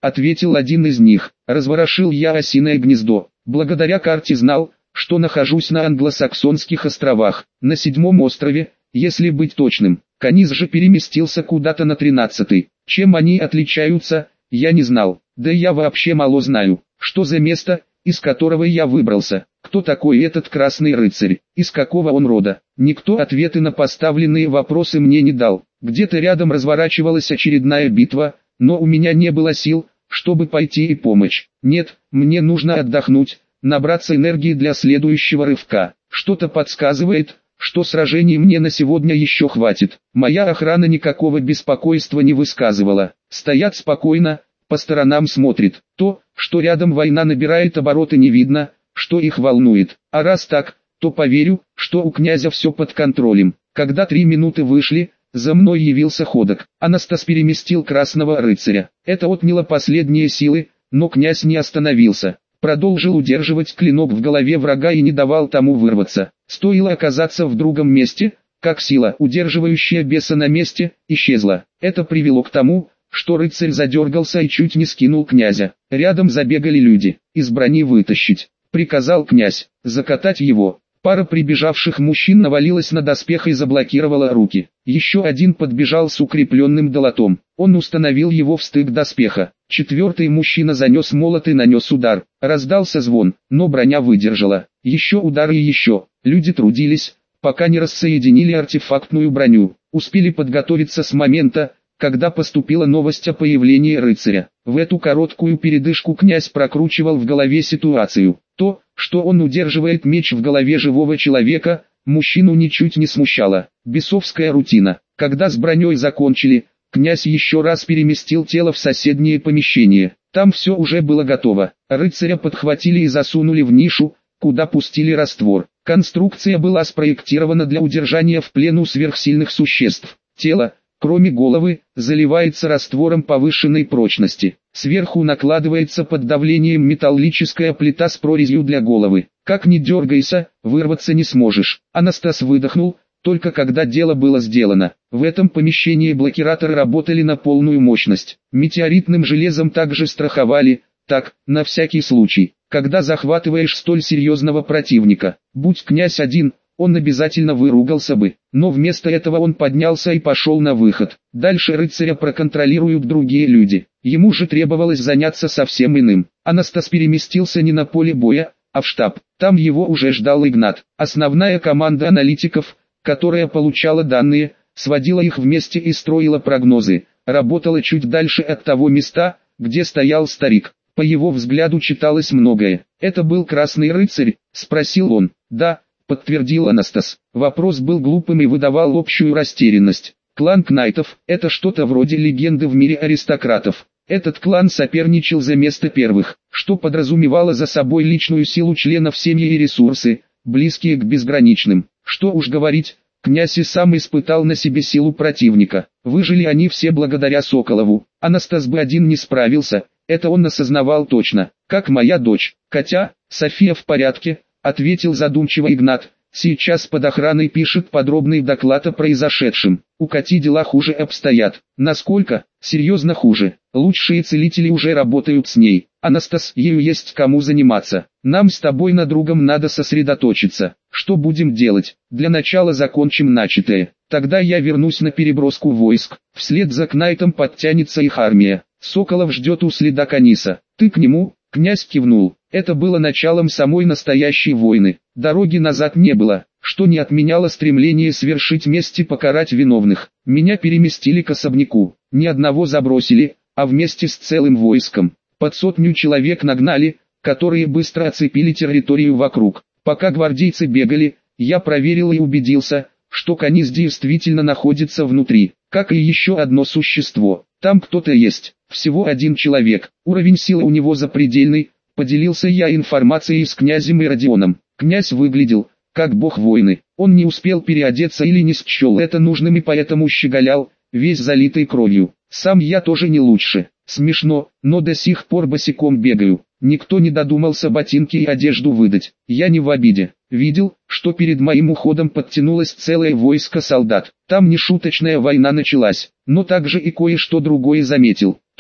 ответил один из них. Разворошил я осиное гнездо. Благодаря карте знал, что нахожусь на англосаксонских островах, на седьмом острове, если быть точным. Канис же переместился куда-то на тринадцатый. Чем они отличаются, я не знал. Да я вообще мало знаю, что за место, из которого я выбрался. Кто такой этот красный рыцарь, из какого он рода? Никто ответы на поставленные вопросы мне не дал. Где-то рядом разворачивалась очередная битва, но у меня не было сил, чтобы пойти и помочь. Нет, мне нужно отдохнуть, набраться энергии для следующего рывка. Что-то подсказывает, что сражений мне на сегодня еще хватит. Моя охрана никакого беспокойства не высказывала. Стоят спокойно, по сторонам смотрит. То, что рядом война набирает обороты, не видно, что их волнует. А раз так, то поверю, что у князя все под контролем. Когда три минуты вышли, за мной явился ходок. Анастас переместил красного рыцаря. Это отняло последние силы, но князь не остановился. Продолжил удерживать клинок в голове врага и не давал тому вырваться. Стоило оказаться в другом месте, как сила, удерживающая беса на месте, исчезла. Это привело к тому, что рыцарь задергался и чуть не скинул князя. Рядом забегали люди. Из брони вытащить, приказал князь, закатать его. Пара прибежавших мужчин навалилась на доспех и заблокировала руки. Еще один подбежал с укрепленным долотом. Он установил его в стык доспеха. Четвертый мужчина занес молот и нанес удар. Раздался звон, но броня выдержала. Еще удар и еще. Люди трудились, пока не рассоединили артефактную броню. Успели подготовиться с момента, когда поступила новость о появлении рыцаря. В эту короткую передышку князь прокручивал в голове ситуацию. То, что он удерживает меч в голове живого человека, мужчину ничуть не смущало. Бесовская рутина. Когда с броней закончили, князь еще раз переместил тело в соседнее помещение. Там все уже было готово. Рыцаря подхватили и засунули в нишу, куда пустили раствор. Конструкция была спроектирована для удержания в плену сверхсильных существ. Тело, кроме головы, заливается раствором повышенной прочности. Сверху накладывается под давлением металлическая плита с прорезью для головы. Как ни дергайся, вырваться не сможешь. Анастас выдохнул, только когда дело было сделано. В этом помещении блокираторы работали на полную мощность. Метеоритным железом также страховали, так, на всякий случай. Когда захватываешь столь серьезного противника, будь князь один, он обязательно выругался бы, но вместо этого он поднялся и пошел на выход. Дальше рыцаря проконтролируют другие люди. Ему же требовалось заняться совсем иным. Анастас переместился не на поле боя, а в штаб. Там его уже ждал Игнат. Основная команда аналитиков, которая получала данные, сводила их вместе и строила прогнозы, работала чуть дальше от того места, где стоял старик. По его взгляду читалось многое. «Это был красный рыцарь?» – спросил он. «Да», – подтвердил Анастас. Вопрос был глупым и выдавал общую растерянность. Клан Кнайтов – это что-то вроде легенды в мире аристократов. Этот клан соперничал за место первых, что подразумевало за собой личную силу членов семьи и ресурсы, близкие к безграничным. Что уж говорить, князь и сам испытал на себе силу противника. Выжили они все благодаря Соколову. Анастас бы один не справился, это он осознавал точно. «Как моя дочь, Катя, София в порядке», — ответил задумчиво Игнат. «Сейчас под охраной пишет подробный доклад о произошедшем. У Кати дела хуже обстоят». «Насколько?» «Серьезно хуже. Лучшие целители уже работают с ней. Анастас, ею есть кому заниматься. Нам с тобой на другом надо сосредоточиться. Что будем делать? Для начала закончим начатое. Тогда я вернусь на переброску войск. Вслед за Кнайтом подтянется их армия. Соколов ждет у следа Каниса. Ты к нему?» Князь кивнул. Это было началом самой настоящей войны. Дороги назад не было, что не отменяло стремление свершить месть и покарать виновных. Меня переместили к особняку. Ни одного забросили, а вместе с целым войском. Под сотню человек нагнали, которые быстро оцепили территорию вокруг. Пока гвардейцы бегали, я проверил и убедился, что Канис действительно находится внутри, как и еще одно существо. Там кто-то есть, всего один человек, уровень силы у него запредельный, поделился я информацией с князем и Родионом. Князь выглядел, как бог войны, он не успел переодеться или не счел это нужным и поэтому щеголял, весь залитый кровью. Сам я тоже не лучше, смешно, но до сих пор босиком бегаю. Никто не додумался ботинки и одежду выдать. Я не в обиде. Видел, что перед моим уходом подтянулось целое войско солдат. Там нешуточная война началась, но также и кое-что другое заметил. То,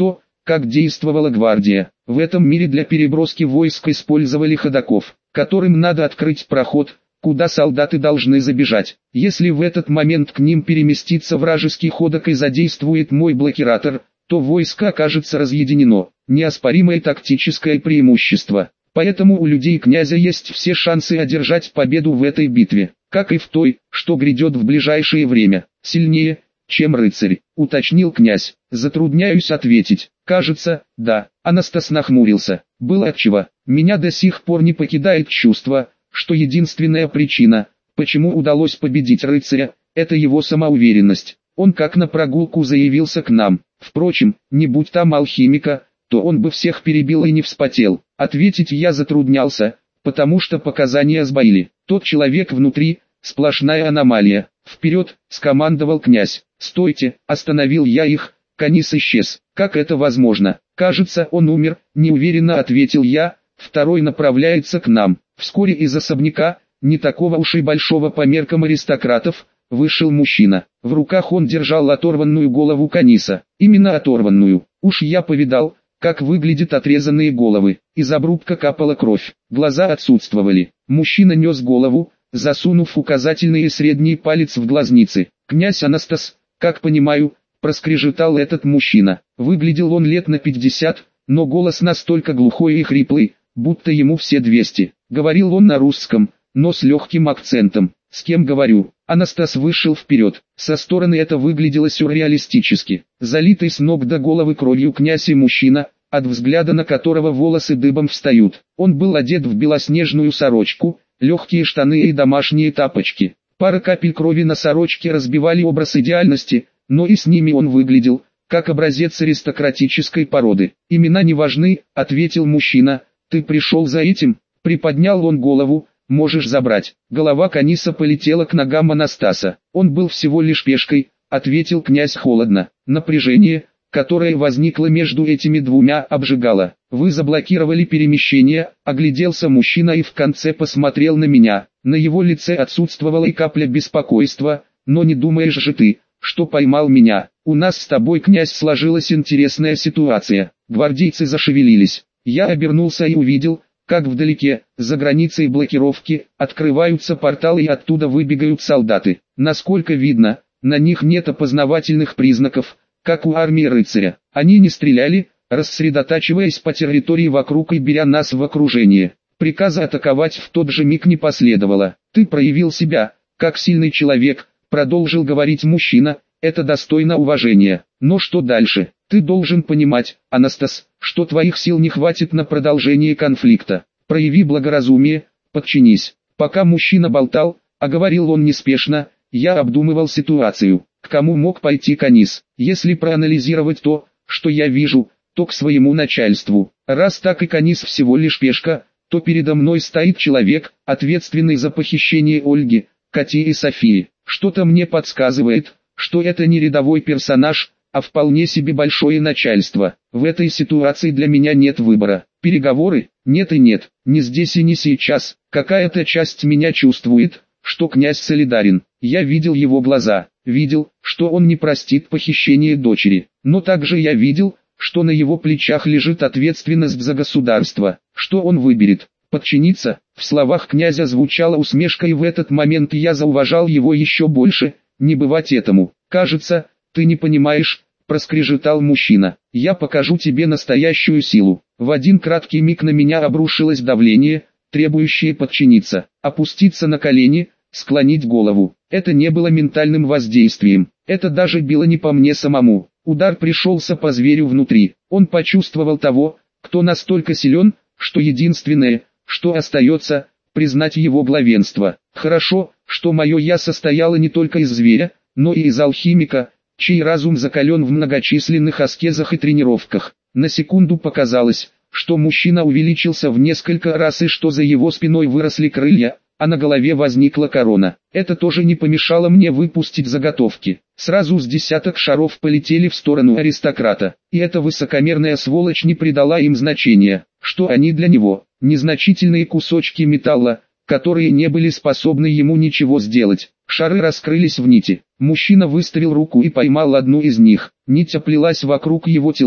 как действовала гвардия. В этом мире для переброски войск использовали ходоков, которым надо открыть проход, куда солдаты должны забежать. Если в этот момент к ним переместится вражеский ходок и задействует мой блокиратор, то войско окажется разъединено. Неоспоримое тактическое преимущество. Поэтому у людей князя есть все шансы одержать победу в этой битве, как и в той, что грядет в ближайшее время. Сильнее, чем рыцарь, уточнил князь. Затрудняюсь ответить. Кажется, да. Анастас нахмурился. Было отчего. Меня до сих пор не покидает чувство, что единственная причина, почему удалось победить рыцаря, это его самоуверенность. Он как на прогулку заявился к нам. Впрочем, не будь там алхимика, то он бы всех перебил и не вспотел. Ответить я затруднялся, потому что показания сбоили. Тот человек внутри, сплошная аномалия. Вперед, скомандовал князь. Стойте, остановил я их. Канис исчез. Как это возможно? Кажется, он умер, неуверенно ответил я. Второй направляется к нам. Вскоре из особняка, не такого уж и большого по меркам аристократов, вышел мужчина. В руках он держал оторванную голову Каниса. Именно оторванную. Уж я повидал, как выглядят отрезанные головы. Из обрубка капала кровь. Глаза отсутствовали. Мужчина нес голову, засунув указательный и средний палец в глазницы. «Князь Анастас, как понимаю», проскрежетал этот мужчина. Выглядел он лет на пятьдесят, но голос настолько глухой и хриплый, будто ему все двести. Говорил он на русском, но с легким акцентом. «С кем говорю?» Анастас вышел вперед. Со стороны это выглядело сюрреалистически. Залитый с ног до головы кровью князь и мужчина, от взгляда на которого волосы дыбом встают. Он был одет в белоснежную сорочку, легкие штаны и домашние тапочки. Пара капель крови на сорочке разбивали образ идеальности, но и с ними он выглядел, как образец аристократической породы. «Имена не важны», — ответил мужчина. «Ты пришел за этим?» Приподнял он голову. «Можешь забрать». Голова Каниса полетела к ногам Анастаса. «Он был всего лишь пешкой», — ответил князь холодно. Напряжение, которое возникло между этими двумя, обжигало. «Вы заблокировали перемещение», — огляделся мужчина и в конце посмотрел на меня. На его лице отсутствовала и капля беспокойства. «Но не думаешь же ты, что поймал меня? У нас с тобой, князь, сложилась интересная ситуация». Гвардейцы зашевелились. Я обернулся и увидел, как вдалеке, за границей блокировки, открываются порталы и оттуда выбегают солдаты. Насколько видно, на них нет опознавательных признаков, как у армии рыцаря. Они не стреляли, рассредотачиваясь по территории вокруг и беря нас в окружение. Приказа атаковать в тот же миг не последовало. «Ты проявил себя, как сильный человек», — продолжил говорить мужчина, — «это достойно уважения. Но что дальше? Ты должен понимать, Анастас, что твоих сил не хватит на продолжение конфликта. Прояви благоразумие, подчинись». Пока мужчина болтал, а говорил он неспешно, я обдумывал ситуацию. К кому мог пойти Канис? Если проанализировать то, что я вижу, то к своему начальству. Раз так и Канис всего лишь пешка, то передо мной стоит человек, ответственный за похищение Ольги, Кати и Софии. Что-то мне подсказывает, что это не рядовой персонаж, а вполне себе большое начальство. В этой ситуации для меня нет выбора. Переговоры? Нет и нет. Не здесь и не сейчас. Какая-то часть меня чувствует, что князь солидарен. Я видел его глаза. Видел, что он не простит похищение дочери. Но также я видел, что на его плечах лежит ответственность за государство. Что он выберет? Подчиниться? В словах князя звучала усмешка, и в этот момент я зауважал его еще больше. Не бывать этому. «Кажется, ты не понимаешь», — проскрежетал мужчина. «Я покажу тебе настоящую силу». В один краткий миг на меня обрушилось давление, требующее подчиниться, опуститься на колени, склонить голову. Это не было ментальным воздействием, это даже било не по мне самому. Удар пришелся по зверю внутри. Он почувствовал того, кто настолько силен, что единственное, что остается, признать его главенство. Хорошо, что мое «я» состояло не только из зверя, но и из алхимика, чей разум закален в многочисленных аскезах и тренировках. На секунду показалось, что мужчина увеличился в несколько раз и что за его спиной выросли крылья, а на голове возникла корона. Это тоже не помешало мне выпустить заготовки. Сразу с десяток шаров полетели в сторону аристократа, и эта высокомерная сволочь не придала им значения, что они для него, незначительные кусочки металла, которые не были способны ему ничего сделать. Шары раскрылись в нити. Мужчина выставил руку и поймал одну из них. Нить оплелась вокруг его тела,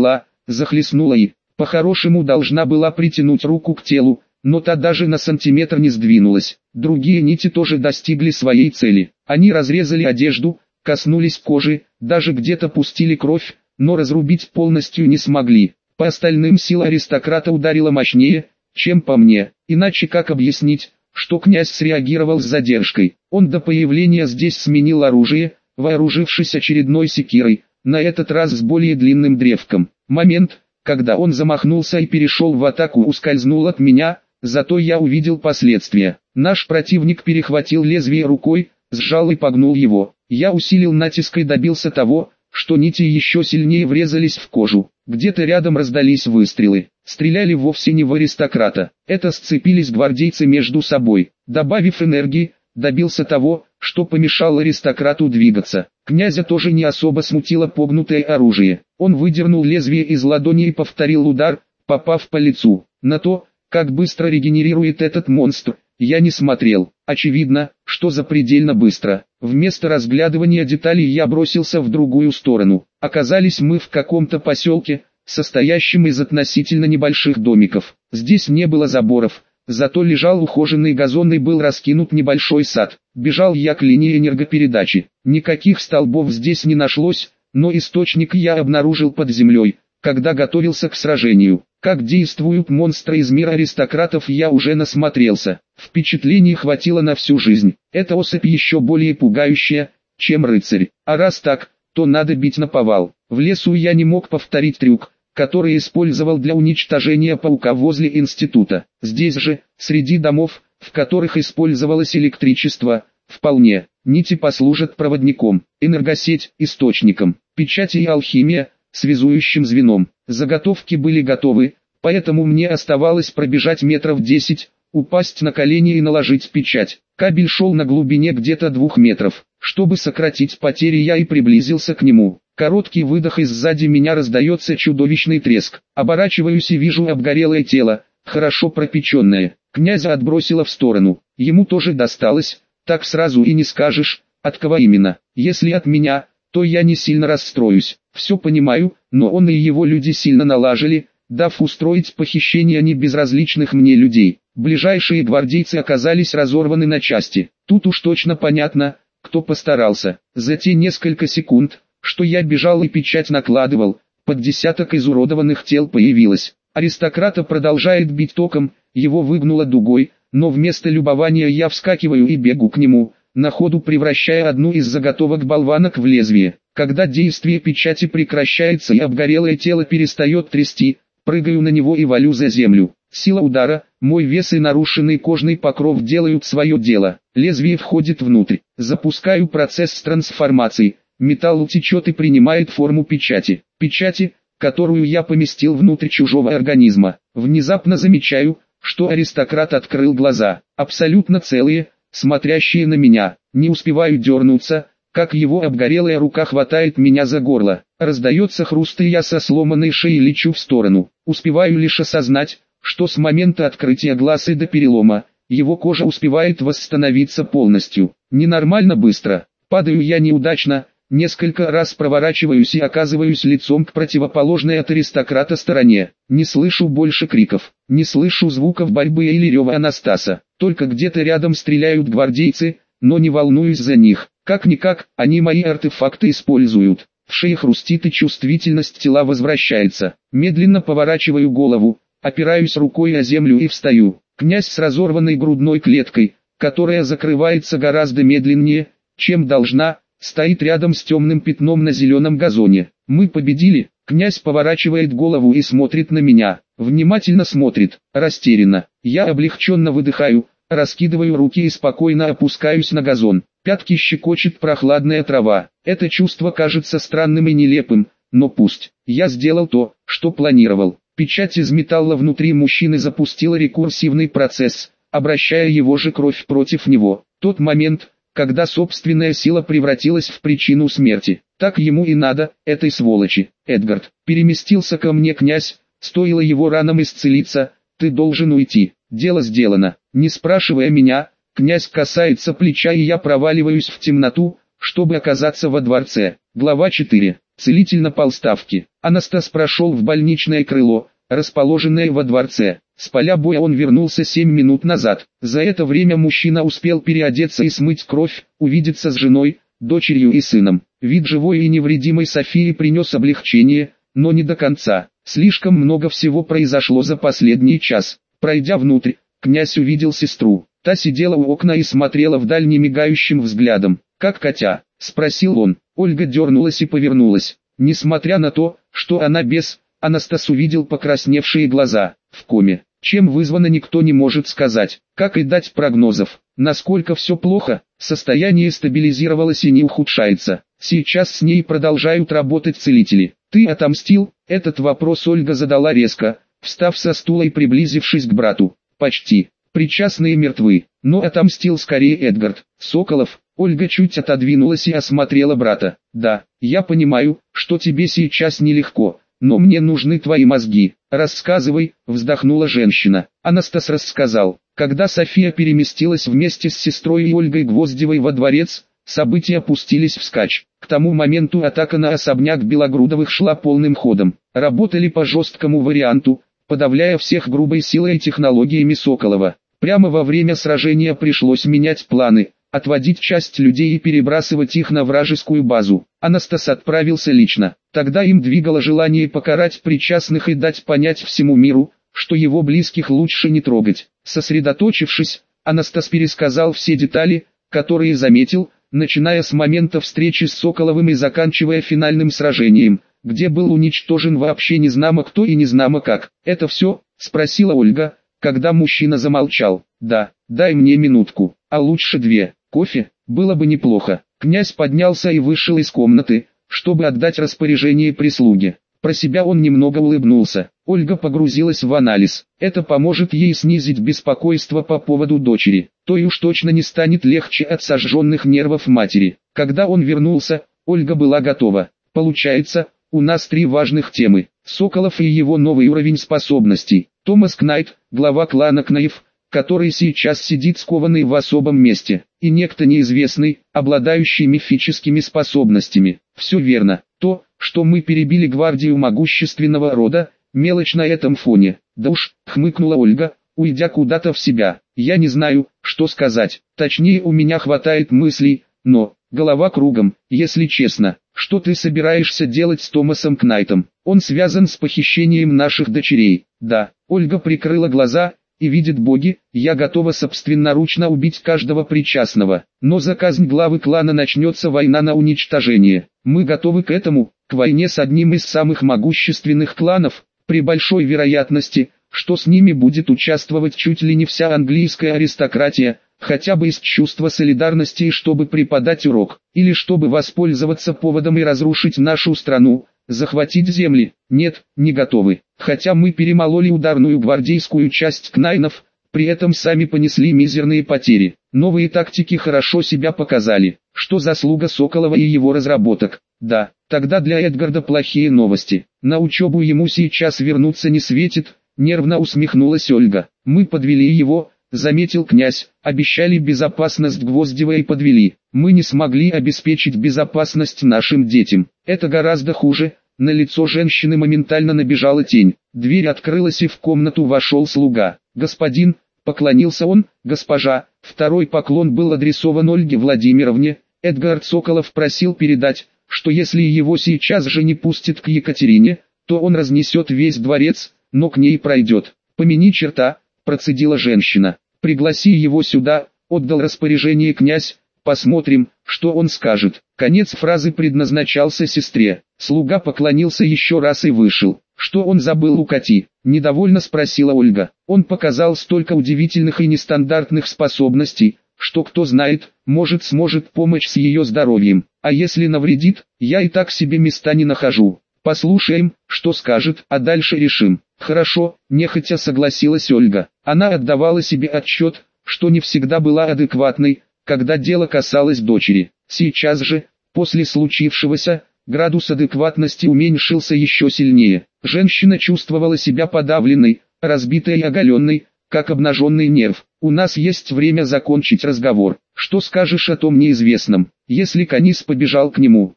захлестнула и, по-хорошему должна была притянуть руку к телу, но та даже на сантиметр не сдвинулась. Другие нити тоже достигли своей цели. Они разрезали одежду, коснулись кожи, даже где-то пустили кровь, но разрубить полностью не смогли. По остальным сила аристократа ударила мощнее, чем по мне. Иначе как объяснить, что князь среагировал с задержкой? Он до появления здесь сменил оружие, вооружившись очередной секирой, на этот раз с более длинным древком. Момент, когда он замахнулся и перешел в атаку, ускользнул от меня, зато я увидел последствия. Наш противник перехватил лезвие рукой, сжал и погнул его. Я усилил натиск и добился того, что нити еще сильнее врезались в кожу. Где-то рядом раздались выстрелы. Стреляли вовсе не в аристократа. Это сцепились гвардейцы между собой. Добавив энергии, добился того, что помешал аристократу двигаться. Князя тоже не особо смутило погнутое оружие. Он выдернул лезвие из ладони и повторил удар, попав по лицу. На то, как быстро регенерирует этот монстр, я не смотрел. Очевидно, что запредельно быстро. Вместо разглядывания деталей я бросился в другую сторону. Оказались мы в каком-то поселке, состоящем из относительно небольших домиков. Здесь не было заборов, зато лежал ухоженный газон и был раскинут небольшой сад. Бежал я к линии энергопередачи. Никаких столбов здесь не нашлось, но источник я обнаружил под землей, когда готовился к сражению. Как действуют монстры из мира аристократов, я уже насмотрелся. Впечатлений хватило на всю жизнь. Эта особь еще более пугающая, чем рыцарь. А раз так, то надо бить наповал. В лесу я не мог повторить трюк, который использовал для уничтожения паука возле института. Здесь же, среди домов, в которых использовалось электричество, вполне. Нити послужат проводником, энергосеть – источником, печати и алхимия – связующим звеном. Заготовки были готовы, поэтому мне оставалось пробежать метров десять, упасть на колени и наложить печать. Кабель шел на глубине где-то двух метров. Чтобы сократить потери, я и приблизился к нему. Короткий выдох, и сзади меня раздается чудовищный треск. Оборачиваюсь и вижу обгорелое тело, хорошо пропеченное. Князя отбросило в сторону. Ему тоже досталось, так сразу и не скажешь, от кого именно. Если от меня, то я не сильно расстроюсь. Все понимаю, но он и его люди сильно налажали, дав устроить похищение небезразличных мне людей. Ближайшие гвардейцы оказались разорваны на части. Тут уж точно понятно, кто постарался. За те несколько секунд, что я бежал и печать накладывал, под десяток изуродованных тел появилось. Аристократа продолжает бить током, его выгнуло дугой, но вместо любования я вскакиваю и бегу к нему, на ходу превращая одну из заготовок болванок в лезвие. Когда действие печати прекращается и обгорелое тело перестает трясти, прыгаю на него и валю за землю. Сила удара, мой вес и нарушенный кожный покров делают свое дело. Лезвие входит внутрь. Запускаю процесс трансформации. Металл утечет и принимает форму печати. Печати, которую я поместил внутрь чужого организма. Внезапно замечаю, что аристократ открыл глаза. Абсолютно целые, смотрящие на меня. Не успеваю дернуться, как его обгорелая рука хватает меня за горло. Раздается хруст, и я со сломанной шеей лечу в сторону. Успеваю лишь осознать, что с момента открытия глаз и до перелома, его кожа успевает восстановиться полностью. Ненормально быстро. Падаю я неудачно, несколько раз проворачиваюсь и оказываюсь лицом к противоположной от аристократа стороне. Не слышу больше криков, не слышу звуков борьбы или рева Анастаса. Только где-то рядом стреляют гвардейцы, но не волнуюсь за них. Как-никак, они мои артефакты используют. В шее хрустит и чувствительность тела возвращается. Медленно поворачиваю голову, опираюсь рукой о землю и встаю. Князь с разорванной грудной клеткой, которая закрывается гораздо медленнее, чем должна, стоит рядом с темным пятном на зеленом газоне. Мы победили. Князь поворачивает голову и смотрит на меня. Внимательно смотрит, растерянно. Я облегченно выдыхаю, раскидываю руки и спокойно опускаюсь на газон. Пятки щекочет прохладная трава. Это чувство кажется странным и нелепым, но пусть. Я сделал то, что планировал. Печать из металла внутри мужчины запустила рекурсивный процесс, обращая его же кровь против него. Тот момент, когда собственная сила превратилась в причину смерти. Так ему и надо, этой сволочи. Эдгард, переместился ко мне князь, стоило его ранам исцелиться, ты должен уйти. Дело сделано. Не спрашивая меня, князь касается плеча, и я проваливаюсь в темноту, чтобы оказаться во дворце. Глава четыре. Целитель на полставки. Анастас прошел в больничное крыло, расположенное во дворце. С поля боя он вернулся семь минут назад. За это время мужчина успел переодеться и смыть кровь, увидеться с женой, дочерью и сыном. Вид живой и невредимой Софии принес облегчение, но не до конца. Слишком много всего произошло за последний час. Пройдя внутрь, князь увидел сестру. Та сидела у окна и смотрела вдаль немигающим взглядом. «Как котя?» – спросил он. Ольга дернулась и повернулась. Несмотря на то, что она без, Анастас увидел покрасневшие глаза. В коме. Чем вызвано, никто не может сказать. Как и дать прогнозов. Насколько все плохо, состояние стабилизировалось и не ухудшается. Сейчас с ней продолжают работать целители. «Ты отомстил?» – этот вопрос Ольга задала резко, встав со стула и приблизившись к брату. «Почти. Причастные мертвы, но отомстил скорее Эдгард. Соколов». Ольга чуть отодвинулась и осмотрела брата. «Да, я понимаю, что тебе сейчас нелегко, но мне нужны твои мозги. Рассказывай», — вздохнула женщина. Анастас рассказал. Когда София переместилась вместе с сестрой и Ольгой Гвоздевой во дворец, события пустились вскачь. К тому моменту атака на особняк Белогрудовых шла полным ходом. Работали по жесткому варианту, подавляя всех грубой силой и технологиями Соколова. Прямо во время сражения пришлось менять планы, отводить часть людей и перебрасывать их на вражескую базу. Анастас отправился лично. Тогда им двигало желание покарать причастных и дать понять всему миру, что его близких лучше не трогать. Сосредоточившись, Анастас пересказал все детали, которые заметил, начиная с момента встречи с Соколовым и заканчивая финальным сражением, где был уничтожен вообще незнамо кто и незнамо как. «Это все?» – спросила Ольга, когда мужчина замолчал. «Да, дай мне минутку, а лучше две. Кофе? Было бы неплохо». Князь поднялся и вышел из комнаты, чтобы отдать распоряжение прислуге. Про себя он немного улыбнулся. Ольга погрузилась в анализ. Это поможет ей снизить беспокойство по поводу дочери. То и уж точно не станет легче от сожженных нервов матери. Когда он вернулся, Ольга была готова. «Получается, у нас три важных темы. Соколов и его новый уровень способностей. Томас Кнайт, глава клана Кнаев, который сейчас сидит скованный в особом месте, и некто неизвестный, обладающий мифическими способностями. Все верно. То, что мы перебили гвардию могущественного рода, мелочь на этом фоне». «Да уж», — хмыкнула Ольга, уйдя куда-то в себя. «Я не знаю, что сказать. Точнее, у меня хватает мыслей, но голова кругом, если честно. Что ты собираешься делать с Томасом Кнайтом? Он связан с похищением наших дочерей». «Да». Ольга прикрыла глаза, и видит боги, я готова собственноручно убить каждого причастного. Но за казнь главы клана начнется война на уничтожение. Мы готовы к этому, к войне с одним из самых могущественных кланов, при большой вероятности, что с ними будет участвовать чуть ли не вся английская аристократия, хотя бы из чувства солидарности и чтобы преподать урок, или чтобы воспользоваться поводом и разрушить нашу страну, захватить земли. Нет, не готовы. Хотя мы перемололи ударную гвардейскую часть Кнайнов, при этом сами понесли мизерные потери. Новые тактики хорошо себя показали, что заслуга Соколова и его разработок. Да, тогда для Эдгарда плохие новости. На учебу ему сейчас вернуться не светит, нервно усмехнулась Ольга. Мы подвели его, заметил князь, обещали безопасность Гвоздевой и подвели. Мы не смогли обеспечить безопасность нашим детям. Это гораздо хуже. На лицо женщины моментально набежала тень. Дверь открылась и в комнату вошел слуга. «Господин», — поклонился он, — «госпожа». Второй поклон был адресован Ольге Владимировне. Эдгард Соколов просил передать, что если его сейчас же не пустят к Екатерине, то он разнесет весь дворец, но к ней пройдет. «Помяни черта», — процедила женщина. «Пригласи его сюда», — отдал распоряжение князь. «Посмотрим, что он скажет». Конец фразы предназначался сестре. Слуга поклонился еще раз и вышел. «Что он забыл у Кати?» – недовольно спросила Ольга. «Он показал столько удивительных и нестандартных способностей, что кто знает, может сможет помочь с ее здоровьем. А если навредит, я и так себе места не нахожу. Послушаем, что скажет, а дальше решим». «Хорошо», – нехотя согласилась Ольга. Она отдавала себе отчет, что не всегда была адекватной, когда дело касалось дочери. Сейчас же, после случившегося, градус адекватности уменьшился еще сильнее. Женщина чувствовала себя подавленной, разбитой и оголенной, как обнаженный нерв. «У нас есть время закончить разговор. Что скажешь о том неизвестном?» Если Канис побежал к нему,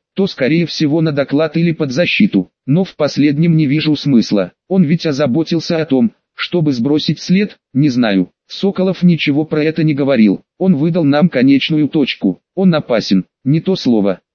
то скорее всего на доклад или под защиту. Но в последнем не вижу смысла. Он ведь озаботился о том, чтобы сбросить след, не знаю. Соколов ничего про это не говорил. Он выдал нам конечную точку. Он опасен, не то слово.